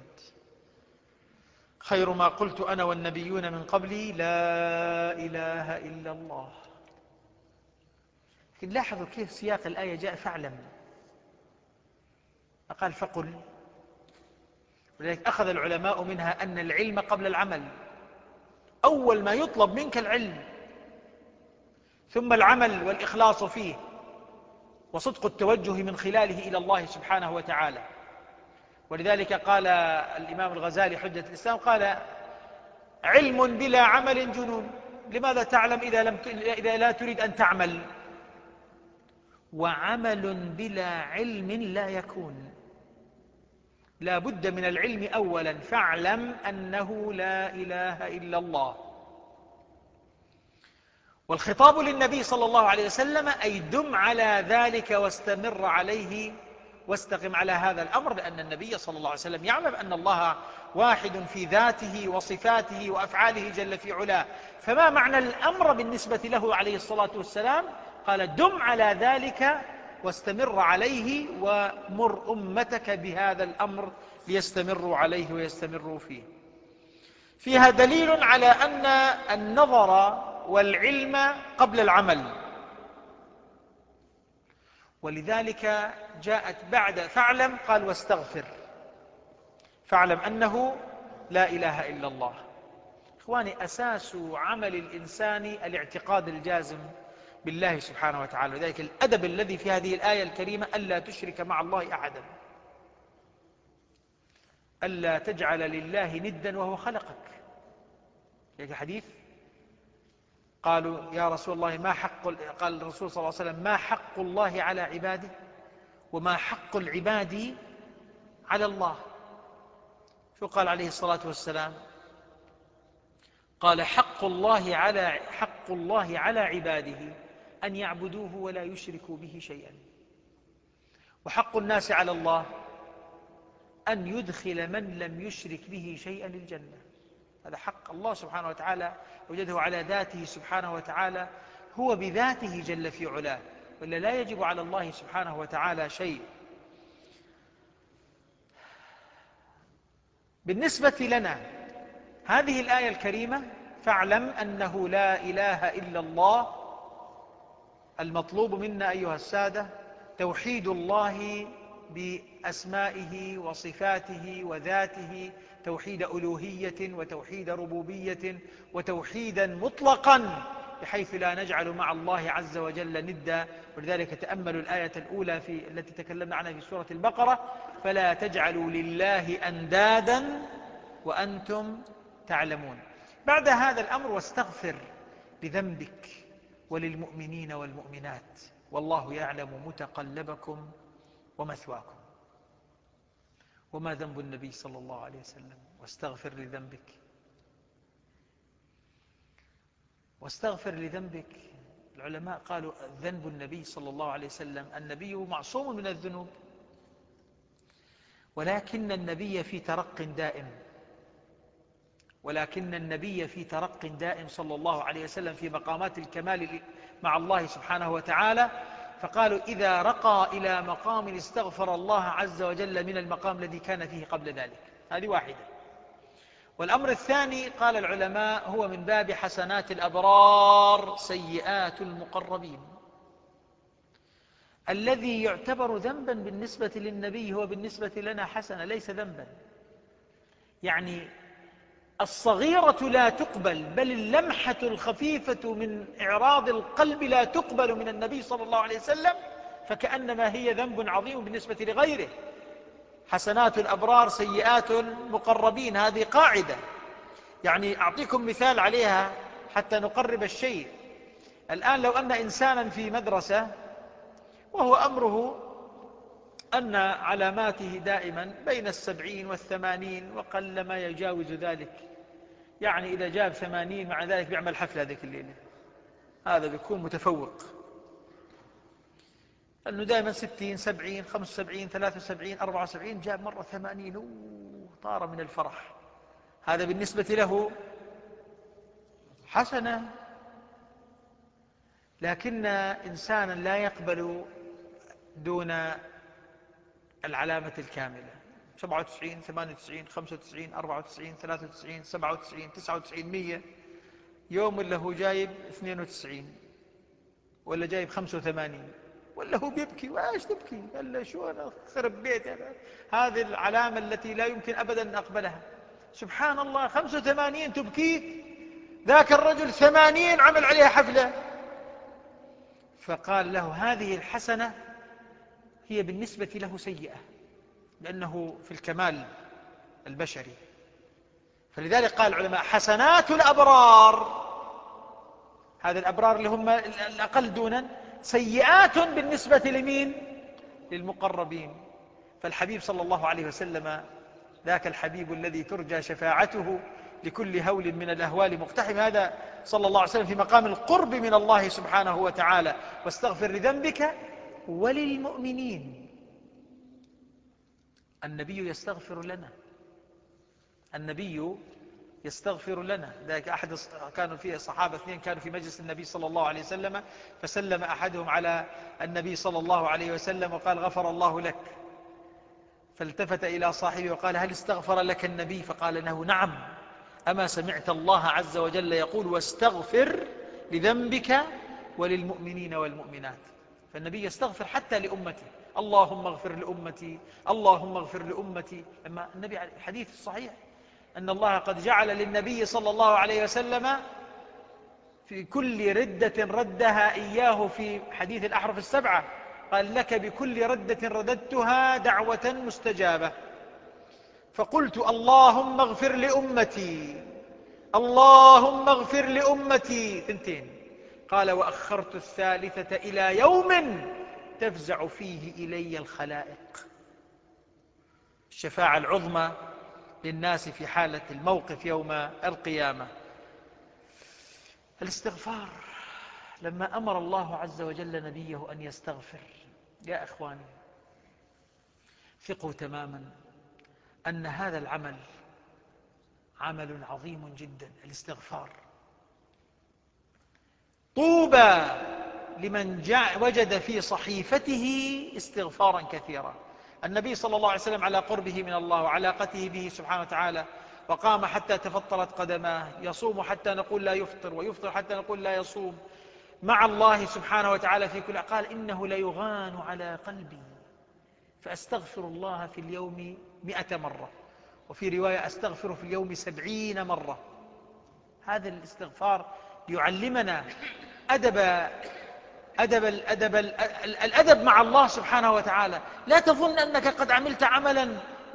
خير ما قلت أنا والنبيون من قبلي لا إله إلا الله. لكن لاحظوا كيف سياق الآية جاء فاعلم، قال فقل. ولذلك أخذ العلماء منها أن العلم قبل العمل. أول ما يطلب منك العلم، ثم العمل والإخلاص فيه وصدق التوجه من خلاله إلى الله سبحانه وتعالى. ولذلك قال الإمام الغزالي حجة الإسلام، قال علم بلا عمل جنون. لماذا تعلم إذا لا تريد أن تعمل؟ وعمل بلا علم لا يكون. لا بد من العلم أولا. فاعلم أنه لا إله إلا الله. والخطاب للنبي صلى الله عليه وسلم أي دم على ذلك واستمر عليه واستقم على هذا الأمر، لأن النبي صلى الله عليه وسلم يعلم أن الله واحد في ذاته وصفاته وأفعاله جل في علاه. فما معنى الأمر بالنسبة له عليه الصلاة والسلام؟ قال دم على ذلك واستمر عليه ومر أمتك بهذا الأمر ليستمروا عليه ويستمروا فيه. فيها دليل على أن النظر والعلم قبل العمل، ولذلك جاءت بعد فاعلم قال واستغفر. فاعلم أنه لا إله إلا الله. إخواني، أساس عمل الإنسان الاعتقاد الجازم بالله سبحانه وتعالى. لذلك الأدب الذي في هذه الآية الكريمة ألا تشرك مع الله أحدا، ألا تجعل لله ندا وهو خلقك. في حديث قالوا يا رسول الله ما حق، قال الرسول صلى الله عليه وسلم ما حق الله على عباده وما حق العباد على الله. شو قال عليه الصلاة والسلام؟ قال حق الله على عباده أن يعبدوه ولا يشركوا به شيئا، وحق الناس على الله أن يدخل من لم يشرك به شيئا الجنة. هذا حق الله سبحانه وتعالى وجده على ذاته سبحانه وتعالى، هو بذاته جل في علاه، ولا لا يجب على الله سبحانه وتعالى شيء. بالنسبة لنا هذه الآية الكريمة: فاعلم أنه لا إله إلا الله. المطلوب منا أيها السادة توحيد الله بأسمائه وصفاته وذاته، توحيد ألوهية وتوحيد ربوبية وتوحيدا مطلقا، بحيث لا نجعل مع الله عز وجل ندا. ولذلك تأملوا الآية الأولى التي تكلمنا عنها في سورة البقرة: فلا تجعلوا لله أندادا وأنتم تعلمون. بعد هذا الأمر: واستغفر لذنبك وللمؤمنين والمؤمنات والله يعلم متقلبكم ومثواكم. وما ذنب النبي صلى الله عليه وسلم؟ واستغفر لذنبك. واستغفر لذنبك. العلماء قالوا ذنب النبي صلى الله عليه وسلم، النبي معصوم من الذنوب، ولكن النبي في ترق دائم، صلى الله عليه وسلم في مقامات الكمال مع الله سبحانه وتعالى. فقالوا إذا رقى إلى مقام استغفر الله عز وجل من المقام الذي كان فيه قبل ذلك. هذه واحدة. والأمر الثاني قال العلماء هو من باب حسنات الأبرار سيئات المقربين. الذي يعتبر ذنبا بالنسبة للنبي هو بالنسبة لنا حسنة، ليس ذنبا. يعني الصغيرة لا تقبل، بل اللمحة الخفيفة من إعراض القلب لا تقبل من النبي صلى الله عليه وسلم، فكأنما هي ذنب عظيم بالنسبة لغيره. حسنات الأبرار سيئات المقربين، هذه قاعدة. يعني أعطيكم مثال عليها حتى نقرب الشيء. الآن لو أن إنسانا في مدرسة وهو أمره أن علاماته دائما بين 70 و80 وقل ما يجاوز ذلك، يعني إذا جاب 80 مع ذلك بيعمل حفلة ذيك الليلة، هذا بيكون متفوق. أنه دائما 60 70 75 73 74 جاب مرة 80 طار من الفرح. هذا بالنسبة له حسنة. لكن إنسانا لا يقبل دون العلامة الكاملة: 97 98 95 94 93 97 99 100. يوم ولا هو جايب 92 ولا جايب 85 ولا هو بيبكي. وايش تبكي؟ قال شو أنا خرب بيتي. هذه العلامة التي لا يمكن أبدا أن أقبلها. سبحان الله، 85 تبكيك، ذاك الرجل 80 عمل عليها حفلة. فقال له هذه الحسنة هي بالنسبة له سيئة، لأنه في الكمال البشري. فلذلك قال العلماء حسنات الأبرار، هذا الأبرار اللي هم الأقل دونا، سيئات بالنسبة لمين؟ للمقربين. فالحبيب صلى الله عليه وسلم ذاك الحبيب الذي ترجى شفاعته لكل هول من الأهوال مقتحم، هذا صلى الله عليه وسلم في مقام القرب من الله سبحانه وتعالى. واستغفر لذنبك وللمؤمنين. النبي يستغفر لنا، النبي يستغفر لنا. ذلك كانوا فيه صحابة اثنين كانوا في مجلس النبي صلى الله عليه وسلم، فسلم أحدهم على النبي صلى الله عليه وسلم وقال غفر الله لك. فالتفت إلى صاحبه وقال هل استغفر لك النبي؟ فقال له نعم. أما سمعت الله عز وجل يقول واستغفر لذنبك وللمؤمنين والمؤمنات؟ فالنبي يستغفر حتى لأمته: اللهم اغفر لأمتي، اللهم اغفر لأمتي. أما النبي الحديث الصحيح أن الله قد جعل للنبي صلى الله عليه وسلم في كل ردة ردها إياه في حديث الأحرف السبعة، قال لك بكل ردة رددتها دعوة مستجابة. فقلت اللهم اغفر لأمتي، اللهم اغفر لأمتي، ثنتين. قال وأخرت الثالثة إلى يوم تفزع فيه إلي الخلائق. الشفاعة العظمى للناس في حالة الموقف يوم القيامة. الاستغفار، لما أمر الله عز وجل نبيه أن يستغفر، يا إخواني ثقوا تماما أن هذا العمل عمل عظيم جدا، الاستغفار. طوبى لمن وجد في صحيفته استغفارا كثيرا. النبي صلى الله عليه وسلم على قربه من الله وعلاقته به سبحانه وتعالى، وقام حتى تفطرت قدماه، يصوم حتى نقول لا يفطر، ويفطر حتى نقول لا يصوم، مع الله سبحانه وتعالى في كل. قال إنه ليغان على قلبي فأستغفر الله في اليوم 100 مرة، وفي رواية أستغفر في اليوم 70 مرة. هذا الاستغفار ليعلمنا الأدب مع الله سبحانه وتعالى. لا تظن أنك قد عملت عملا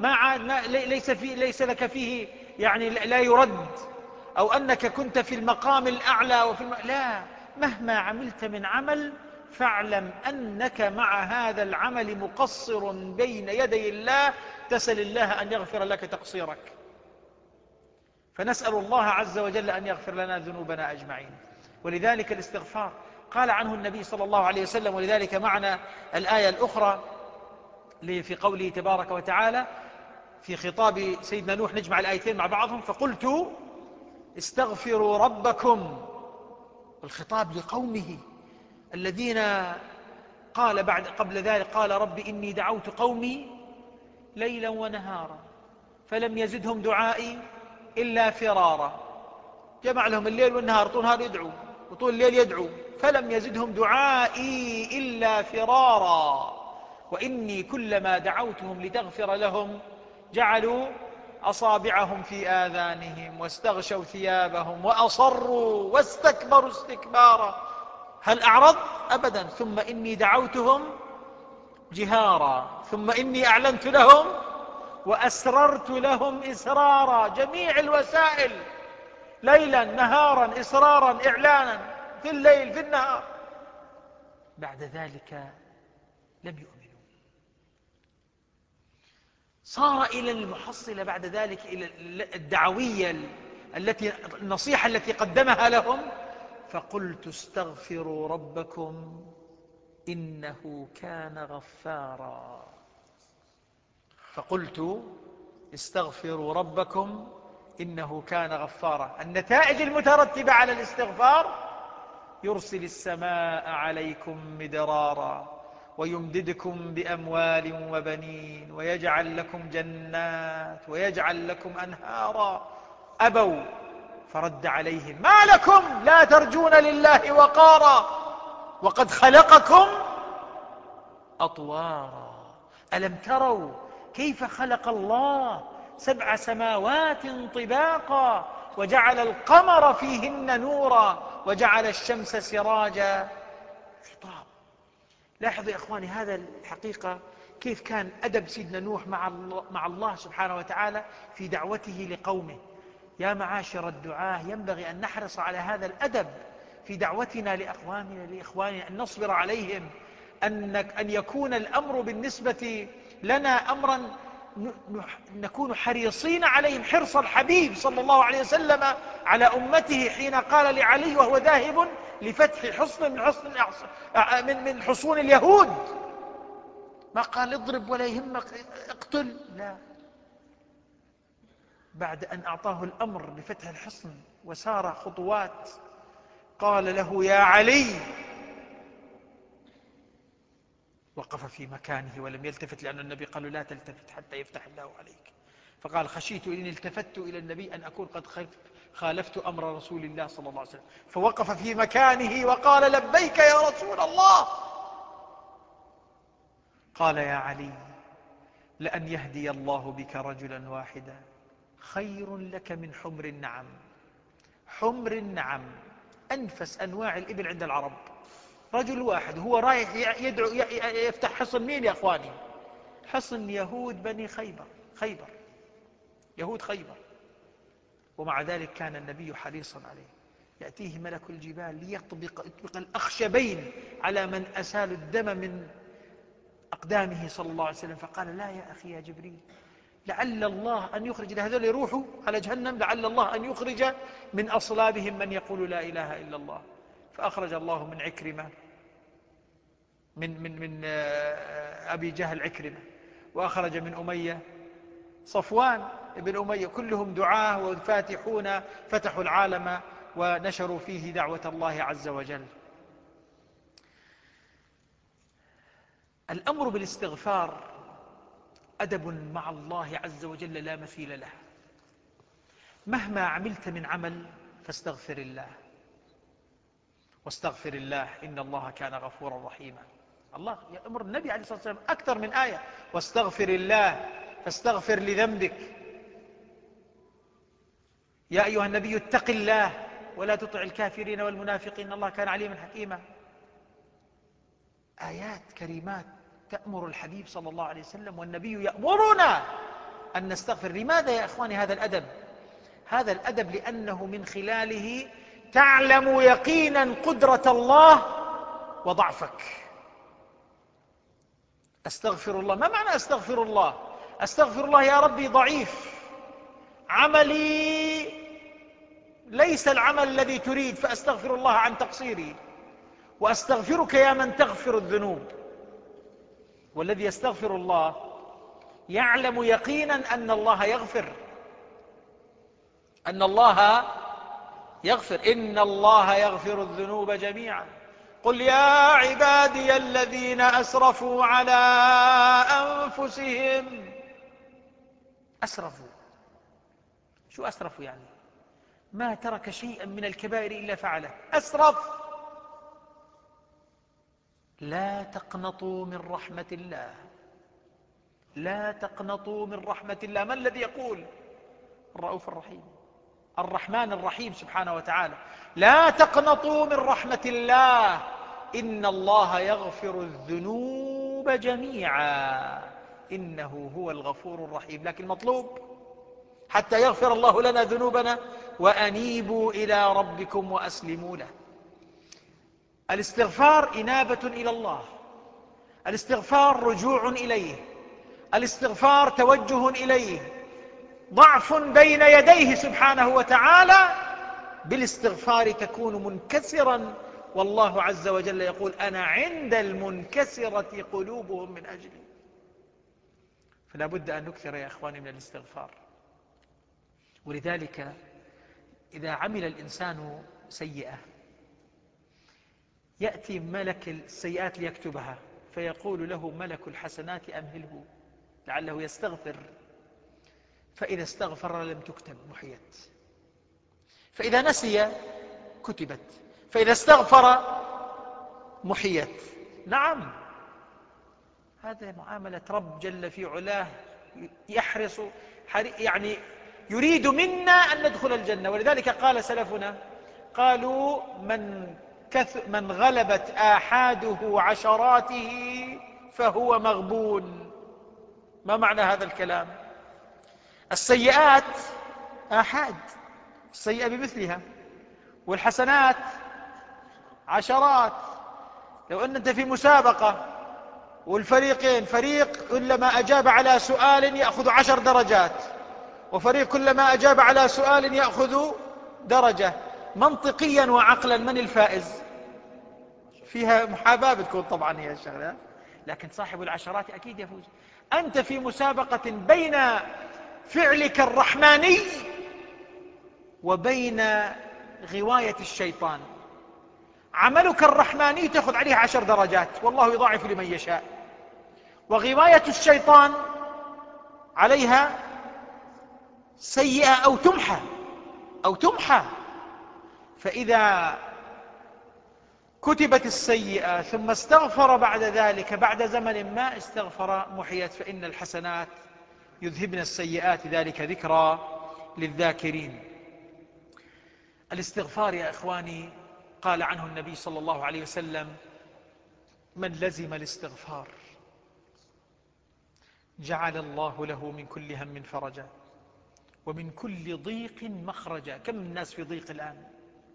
ليس لك فيه يعني لا يرد، أو أنك كنت في المقام الأعلى لا، مهما عملت من عمل فاعلم أنك مع هذا العمل مقصر بين يدي الله، تسأل الله أن يغفر لك تقصيرك. فنسأل الله عز وجل أن يغفر لنا ذنوبنا أجمعين. ولذلك الاستغفار قال عنه النبي صلى الله عليه وسلم، ولذلك معنا الآية الأخرى في قوله تبارك وتعالى في خطاب سيدنا نوح، نجمع الآيتين مع بعضهم. فقلت استغفروا ربكم، الخطاب لقومه الذين قال قبل ذلك قال رب إني دعوت قومي ليلا ونهارا فلم يزدهم دعائي إلا فرارا. جمع لهم الليل والنهار، طول النهار يدعو وطول الليل يدعو، فلم يزدهم دعائي إلا فرارا. وإني كلما دعوتهم لتغفر لهم جعلوا أصابعهم في آذانهم واستغشوا ثيابهم وأصروا واستكبروا استكبارا. هل أعرض؟ أبدا. ثم إني دعوتهم جهارا ثم إني أعلنت لهم وأسررت لهم إسرارا. جميع الوسائل، ليلا نهارا إصرارا إعلانا، في الليل في النهار. بعد ذلك لم يؤمنوا. صار إلى المحصلة بعد ذلك إلى الدعوية النصيحة التي قدمها لهم. فقلت استغفروا ربكم إنه كان غفارا. فقلت استغفروا ربكم إنه كان غفارا. النتائج المترتبة على الاستغفار: يرسل السماء عليكم مدرارا ويمددكم بأموال وبنين ويجعل لكم جنات ويجعل لكم أنهارا. أبوا فرد عليهم ما لكم لا ترجون لله وقارا وقد خلقكم أطوارا. ألم تروا كيف خلق الله 7 سماوات طباقا وجعل القمر فيهن نورا وجعل الشمس سراجا. خطاب. لاحظوا يا إخواني هذا الحقيقة كيف كان أدب سيدنا نوح مع الله سبحانه وتعالى في دعوته لقومه. يا معاشر الدعاة ينبغي أن نحرص على هذا الأدب في دعوتنا لأقوامنا لإخواننا، أن نصبر عليهم، أن يكون الأمر بالنسبة لنا أمرا نكون حريصين عليهم حرص الحبيب صلى الله عليه وسلم على أمته حين قال لعلي وهو ذاهب لفتح حصن من حصون اليهود، ما قال اضرب ولا يهمك اقتل، لا، بعد أن أعطاه الأمر بفتح الحصن وسار خطوات قال له يا علي، وقف في مكانه ولم يلتفت، لأن النبي قال له لا تلتفت حتى يفتح الله عليك. فقال خشيت إن التفت إلى النبي أن أكون قد خالفت أمر رسول الله صلى الله عليه وسلم. فوقف في مكانه وقال لبيك يا رسول الله. قال يا علي لأن يهدي الله بك رجلا واحدا خير لك من حمر النعم. حمر النعم أنفس أنواع الإبل عند العرب. رجل واحد هو رايح يدعو يفتح حصن مين يا أخواني؟ حصن يهود بني خيبر، يهود خيبر. ومع ذلك كان النبي حريصا عليه. يأتيه ملك الجبال ليطبق الأخشبين على من أسال الدم من أقدامه صلى الله عليه وسلم. فقال لا يا أخي يا جبريل، لعل الله أن يخرج هذول يروحوا على جهنم، لعل الله أن يخرج من أصلابهم من يقول لا إله إلا الله. فأخرج الله من عكرمة من أبي جهل عكرمة، وأخرج من أمية صفوان بن أمية، كلهم دعاة وفاتحون، فتحوا العالم ونشروا فيه دعوة الله عز وجل. الأمر بالاستغفار أدب مع الله عز وجل لا مثيل له. مهما عملت من عمل فاستغفر الله، واستغفر الله إن الله كان غفورا رحيما. الله يأمر النبي عليه الصلاة والسلام أكثر من آية: واستغفر الله، فاستغفر لذنبك. يا أيها النبي اتق الله ولا تطع الكافرين والمنافقين إن الله كان عليما حكيما. آيات كريمات تأمر الحبيب صلى الله عليه وسلم، والنبي يأمرنا أن نستغفر. لماذا يا أخواني هذا الأدب؟ هذا الأدب لأنه من خلاله تعلم يقينا قدرة الله وضعفك. أستغفر الله، ما معنى أستغفر الله؟ أستغفر الله يا ربي ضعيف، عملي ليس العمل الذي تريد، فأستغفر الله عن تقصيري، وأستغفرك يا من تغفر الذنوب. والذي يستغفر الله يعلم يقينا أن الله يغفر، أن الله يغفر، إن الله يغفر الذنوب جميعا. قل يا عبادي الذين أسرفوا على أنفسهم. أسرفوا، شو أسرفوا يعني؟ ما ترك شيئا من الكبائر إلا فعله. أسرف. لا تقنطوا من رحمة الله، لا تقنطوا من رحمة الله. ما الذي يقول؟ الرؤوف الرحيم، الرحمن الرحيم سبحانه وتعالى. لا تقنطوا من رحمة الله إن الله يغفر الذنوب جميعا إنه هو الغفور الرحيم. لكن المطلوب حتى يغفر الله لنا ذنوبنا: وأنيبوا إلى ربكم وأسلموا له. الاستغفار إنابة إلى الله، الاستغفار رجوع إليه، الاستغفار توجه إليه، ضعف بين يديه سبحانه وتعالى. بالاستغفار تكون منكسرا، والله عز وجل يقول: أنا عند المنكسرة قلوبهم من أجلي. فلا بد أن نكثر يا أخواني من الاستغفار. ولذلك إذا عمل الإنسان سيئة يأتي ملك السيئات ليكتبها، فيقول له ملك الحسنات: أمهله لعله يستغفر. فإذا استغفر لم تكتب، محيت. فإذا نسي كتبت، فإذا استغفر محيت. نعم، هذا معاملة رب جل في علاه، يحرص يعني يريد منا أن ندخل الجنة. ولذلك قال سلفنا، قالوا: من غلبت آحاده عشراته فهو مغبون. ما معنى هذا الكلام؟ السيئات آحاد، السيئة بمثلها، والحسنات عشرات. لو أنت في مسابقة والفريقين، فريق كلما أجاب على سؤال يأخذ 10 درجات، وفريق كلما أجاب على سؤال يأخذ درجة، منطقيا وعقلا من الفائز؟ فيها محاباة بتكون طبعا هي الشغلة، لكن صاحب العشرات أكيد يفوز. أنت في مسابقة بين فعلك الرحماني وبين غواية الشيطان. عملك الرحماني تأخذ عليه 10 درجات، والله يضاعف لمن يشاء، وغواية الشيطان عليها سيئة أو تمحى. فإذا كتبت السيئة ثم استغفر بعد ذلك، بعد زمن ما استغفر، محيت. فإن الحسنات يذهبن السيئات، ذلك ذكرى للذاكرين. الاستغفار يا إخواني قال عنه النبي صلى الله عليه وسلم: من لزم الاستغفار جعل الله له من كل هم فرجا ومن كل ضيق مخرجا. كم الناس في ضيق الآن؟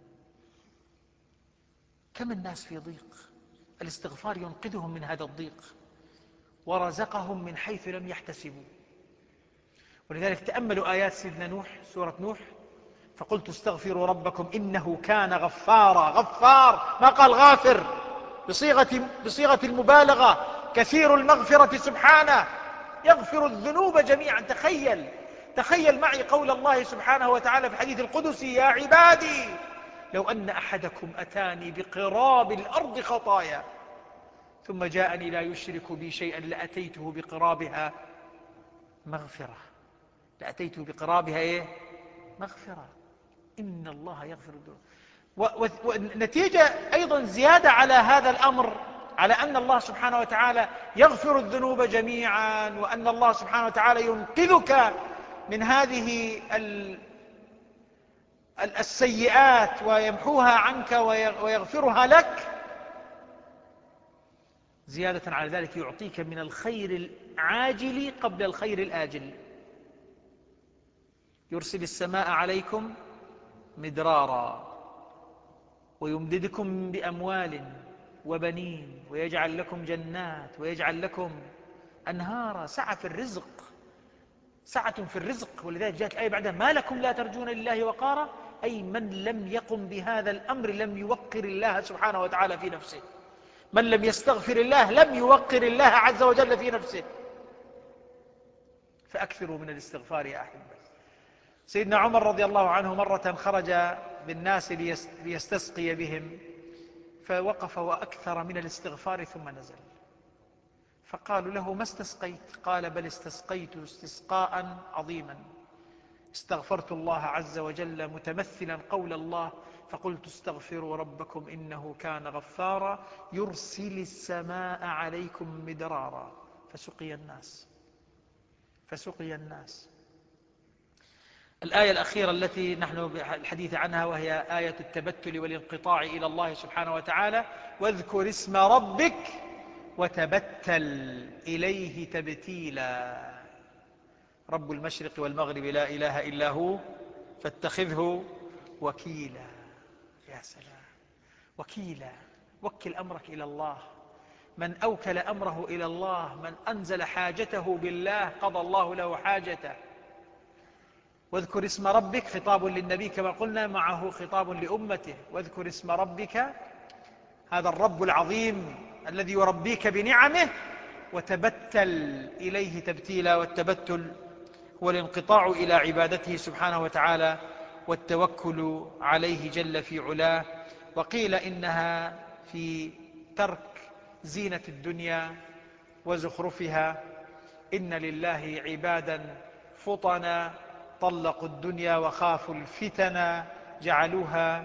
كم الناس في ضيق؟ الاستغفار ينقذهم من هذا الضيق ورزقهم من حيث لم يحتسبوا. ولذلك تأملوا آيات سيدنا نوح، سورة نوح: فقلت استغفروا ربكم إنه كان غفارا. غفار، ما قال غافر، بصيغة المبالغة، كثير المغفرة سبحانه. يغفر الذنوب جميعا. تخيل معي قول الله سبحانه وتعالى في الحديث القدسي: يا عبادي لو أن أحدكم أتاني بقراب الأرض خطايا ثم جاءني لا يشرك بي شيئا لأتيته بقرابها مغفرة. لأتيته بقرابها إيه؟ مغفرة. إن الله يغفر الذنوب. والنتيجة أيضا زيادة على هذا الأمر، على أن الله سبحانه وتعالى يغفر الذنوب جميعا، وأن الله سبحانه وتعالى ينقذك من هذه السيئات ويمحوها عنك ويغفرها لك. زيادة على ذلك يعطيك من الخير العاجل قبل الخير الآجل. يرسل السماء عليكم مدرارا ويمددكم بأموال وبنين ويجعل لكم جنات ويجعل لكم أنهارا. سعة في الرزق. ولذلك جاءت الآية بعدها: ما لكم لا ترجون لله وقارا، أي من لم يقم بهذا الأمر لم يوقر الله سبحانه وتعالى في نفسه. من لم يستغفر الله لم يوقر الله عز وجل في نفسه. فأكثروا من الاستغفار يا أحبة. سيدنا عمر رضي الله عنه مرة خرج بالناس ليستسقي بهم، فوقف وأكثر من الاستغفار ثم نزل، فقالوا له: ما استسقيت؟ قال: بل استسقيت استسقاء عظيما، استغفرت الله عز وجل متمثلا قول الله: فقلت استغفروا ربكم إنه كان غفارا يرسل السماء عليكم مدرارا. فسقي الناس. الآية الأخيرة التي نحن بالحديث عنها وهي آية التبتل والانقطاع إلى الله سبحانه وتعالى: واذكر اسم ربك وتبتل إليه تبتيلا. رب المشرق والمغرب لا إله إلا هو فاتخذه وكيلا. يا سلام، وكيلا. وكل أمرك إلى الله. من أوكل أمره إلى الله، من أنزل حاجته بالله، قضى الله له حاجته. واذكر اسم ربك خطاب للنبي كما قلنا، معه خطاب لأمته. واذكر اسم ربك، هذا الرب العظيم الذي يربيك بنعمه، وتبتل إليه تبتيلا. والتبتل هو الانقطاع إلى عبادته سبحانه وتعالى والتوكل عليه جل في علاه. وقيل إنها في ترك زينة الدنيا وزخرفها. إن لله عبادا فطنا طلقوا الدنيا وخافوا الفتن جعلوها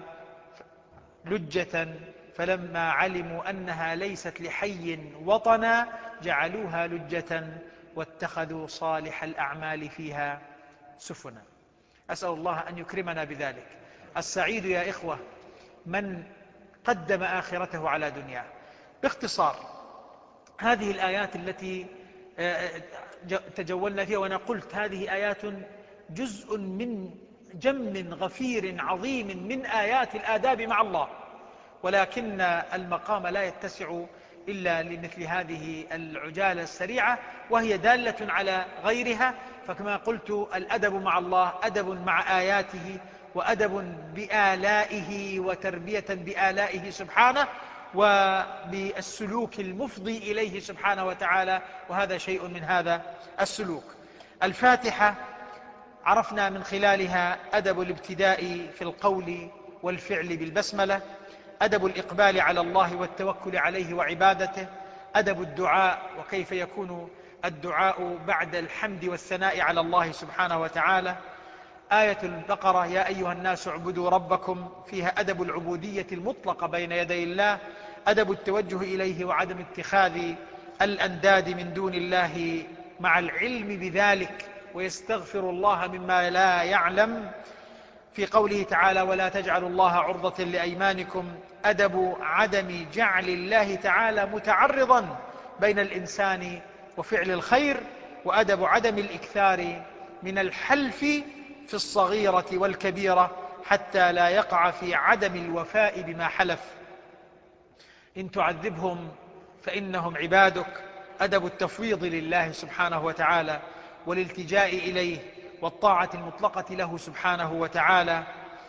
لجة، فلما علموا أنها ليست لحي وطنا جعلوها لجة واتخذوا صالح الأعمال فيها سفنا. أسأل الله أن يكرمنا بذلك. السعيد يا إخوة من قدم آخرته على دنياه. باختصار، هذه الآيات التي تجولنا فيها، وأنا قلت هذه آيات جزء من جم غفير عظيم من آيات الآداب مع الله، ولكن المقام لا يتسع إلا لمثل هذه العجالة السريعة، وهي دالة على غيرها. فكما قلت، الأدب مع الله أدب مع آياته، وأدب بآلائه، وتربية بآلائه سبحانه، وبالسلوك المفضي إليه سبحانه وتعالى، وهذا شيء من هذا السلوك. الفاتحة عرفنا من خلالها أدب الابتداء في القول والفعل بالبسملة، أدب الإقبال على الله والتوكل عليه وعبادته، أدب الدعاء وكيف يكون الدعاء بعد الحمد والثناء على الله سبحانه وتعالى. آية البقرة: يا أيها الناس اعبدوا ربكم، فيها أدب العبودية المطلقة بين يدي الله، أدب التوجه إليه وعدم اتخاذ الأنداد من دون الله مع العلم بذلك، ويستغفر الله مما لا يعلم. في قوله تعالى: ولا تجعلوا الله عرضة لأيمانكم، أدب عدم جعل الله تعالى متعرضا بين الإنسان وفعل الخير، وأدب عدم الإكثار من الحلف في الصغيرة والكبيرة حتى لا يقع في عدم الوفاء بما حلف. إن تعذبهم فإنهم عبادك، أدب التفويض لله سبحانه وتعالى والالتجاء إليه والطاعة المطلقة له سبحانه وتعالى.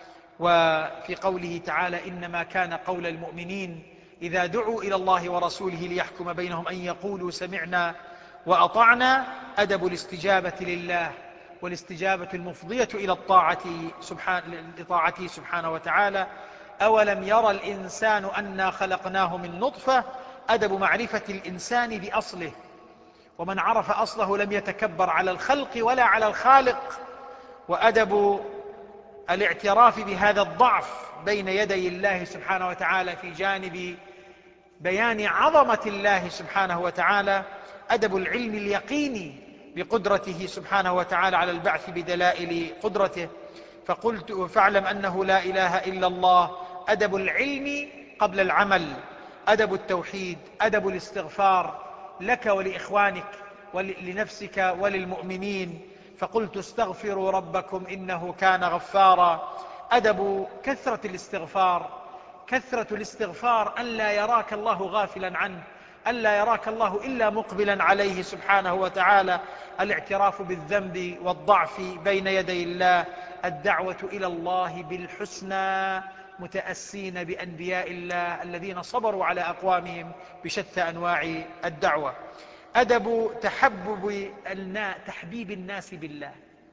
وفي قوله تعالى: إنما كان قول المؤمنين إذا دعوا إلى الله ورسوله ليحكم بينهم أن يقولوا سمعنا وأطعنا. أدب الاستجابة لله، والاستجابة المفضية إلى لطاعته سبحانه وتعالى. أولم يرى الإنسان أنا خلقناه من نطفة. أدب معرفة الإنسان بأصله، ومن عرف أصله لم يتكبر على الخلق ولا على الخالق. وأدب الاعتراف بهذا الضعف بين يدي الله سبحانه وتعالى في جانب بيان عظمة الله سبحانه وتعالى. أدب العلم اليقيني بقدرته سبحانه وتعالى على البعث بدلائل قدرته. فقلت فاعلم أنه لا إله إلا الله. أدب العلم قبل العمل، أدب التوحيد، أدب الاستغفار لك ولإخوانك ولنفسك وللمؤمنين. فقلت استغفروا ربكم إنه كان غفارا. أدب كثرة الاستغفار، كثرة الاستغفار أن لا يراك الله غافلا عنه، أن لا يراك الله إلا مقبلا عليه سبحانه وتعالى. الاعتراف بالذنب والضعف بين يدي الله. الدعوة إلى الله بالحسنى متأسين بأنبياء الله الذين صبروا على أقوامهم بشتى أنواع الدعوة. أدب تحبيب الناس بالله،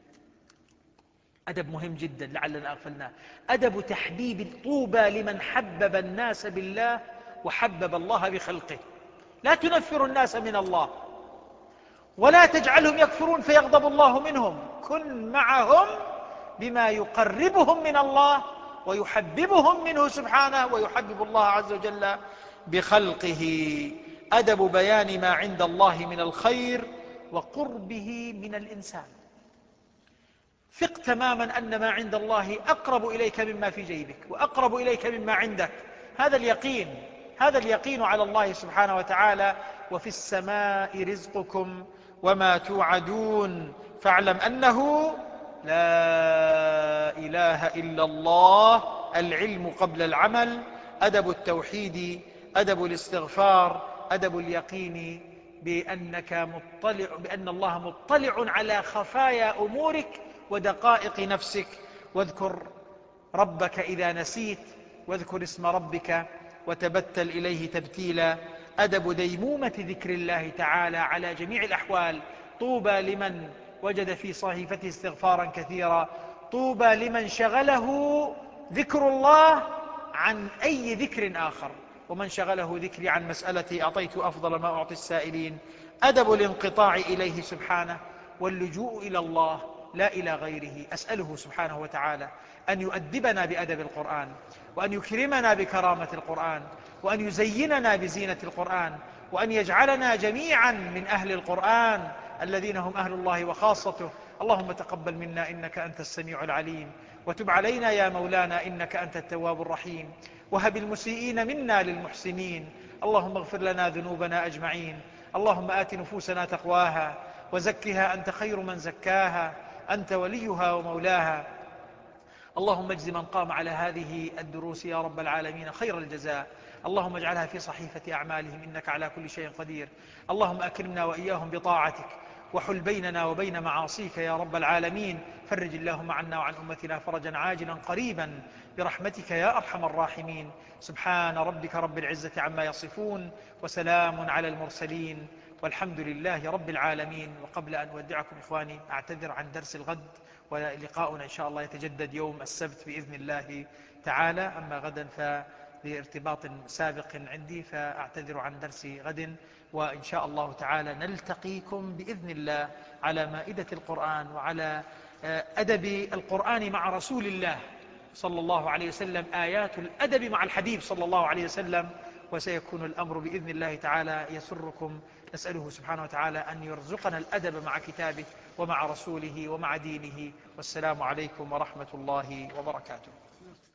أدب مهم جدا لعلنا أغفلناه. أدب تحبيب طوبى لمن حبب الناس بالله وحبب الله بخلقه. لا تنفر الناس من الله، ولا تجعلهم يكفرون فيغضب الله منهم. كن معهم بما يقربهم من الله ويحببهم منه سبحانه، ويحبب الله عز وجل بخلقه. أدب بيان ما عند الله من الخير وقربه من الإنسان. ثق تماما أن ما عند الله أقرب إليك مما في جيبك، وأقرب إليك مما عندك. هذا اليقين على الله سبحانه وتعالى. وفي السماء رزقكم وما توعدون فاعلم أنه لا إله إلا الله. العلم قبل العمل، أدب التوحيد، أدب الاستغفار، أدب اليقين بأن الله مطلع على خفايا أمورك ودقائق نفسك. واذكر ربك إذا نسيت، واذكر اسم ربك وتبتل إليه تبتيلا. أدب ديمومة ذكر الله تعالى على جميع الأحوال. طوبى لمن وجد في صحيفته استغفارا كثيرا. طوبى لمن شغله ذكر الله عن أي ذكر آخر، ومن شغله ذكري عن مسألتي أعطيت أفضل ما أعطي السائلين. أدب الانقطاع إليه سبحانه واللجوء إلى الله لا إلى غيره. أسأله سبحانه وتعالى أن يؤدبنا بأدب القرآن، وأن يكرمنا بكرامة القرآن، وأن يزيننا بزينة القرآن، وأن يجعلنا جميعا من أهل القرآن الذين هم أهل الله وخاصته. اللهم تقبل منا إنك أنت السميع العليم، وتب علينا يا مولانا إنك أنت التواب الرحيم، وهب المسيئين منا للمحسنين. اللهم اغفر لنا ذنوبنا أجمعين. اللهم آت نفوسنا تقواها وزكها أنت خير من زكاها، أنت وليها ومولاها. اللهم اجز من قام على هذه الدروس يا رب العالمين خير الجزاء. اللهم اجعلها في صحيفة أعمالهم إنك على كل شيء قدير. اللهم أكرمنا وإياهم بطاعتك، وحل بيننا وبين معاصيك يا رب العالمين. فرج اللهم عنا وعن أمتنا فرجا عاجلا قريبا برحمتك يا أرحم الراحمين. سبحان ربك رب العزة عما يصفون، وسلام على المرسلين، والحمد لله رب العالمين. وقبل أن أودعكم إخواني أعتذر عن درس الغد، ولقاؤنا إن شاء الله يتجدد يوم السبت بإذن الله تعالى. أما غدا فلارتباط سابق عندي فأعتذر عن درس غد، وإن شاء الله تعالى نلتقيكم بإذن الله على مائدة القرآن وعلى أدب القرآن مع رسول الله صلى الله عليه وسلم، آيات الأدب مع الحبيب صلى الله عليه وسلم. وسيكون الأمر بإذن الله تعالى يسركم. نسأله سبحانه وتعالى أن يرزقنا الأدب مع كتابه ومع رسوله ومع دينه. والسلام عليكم ورحمة الله وبركاته.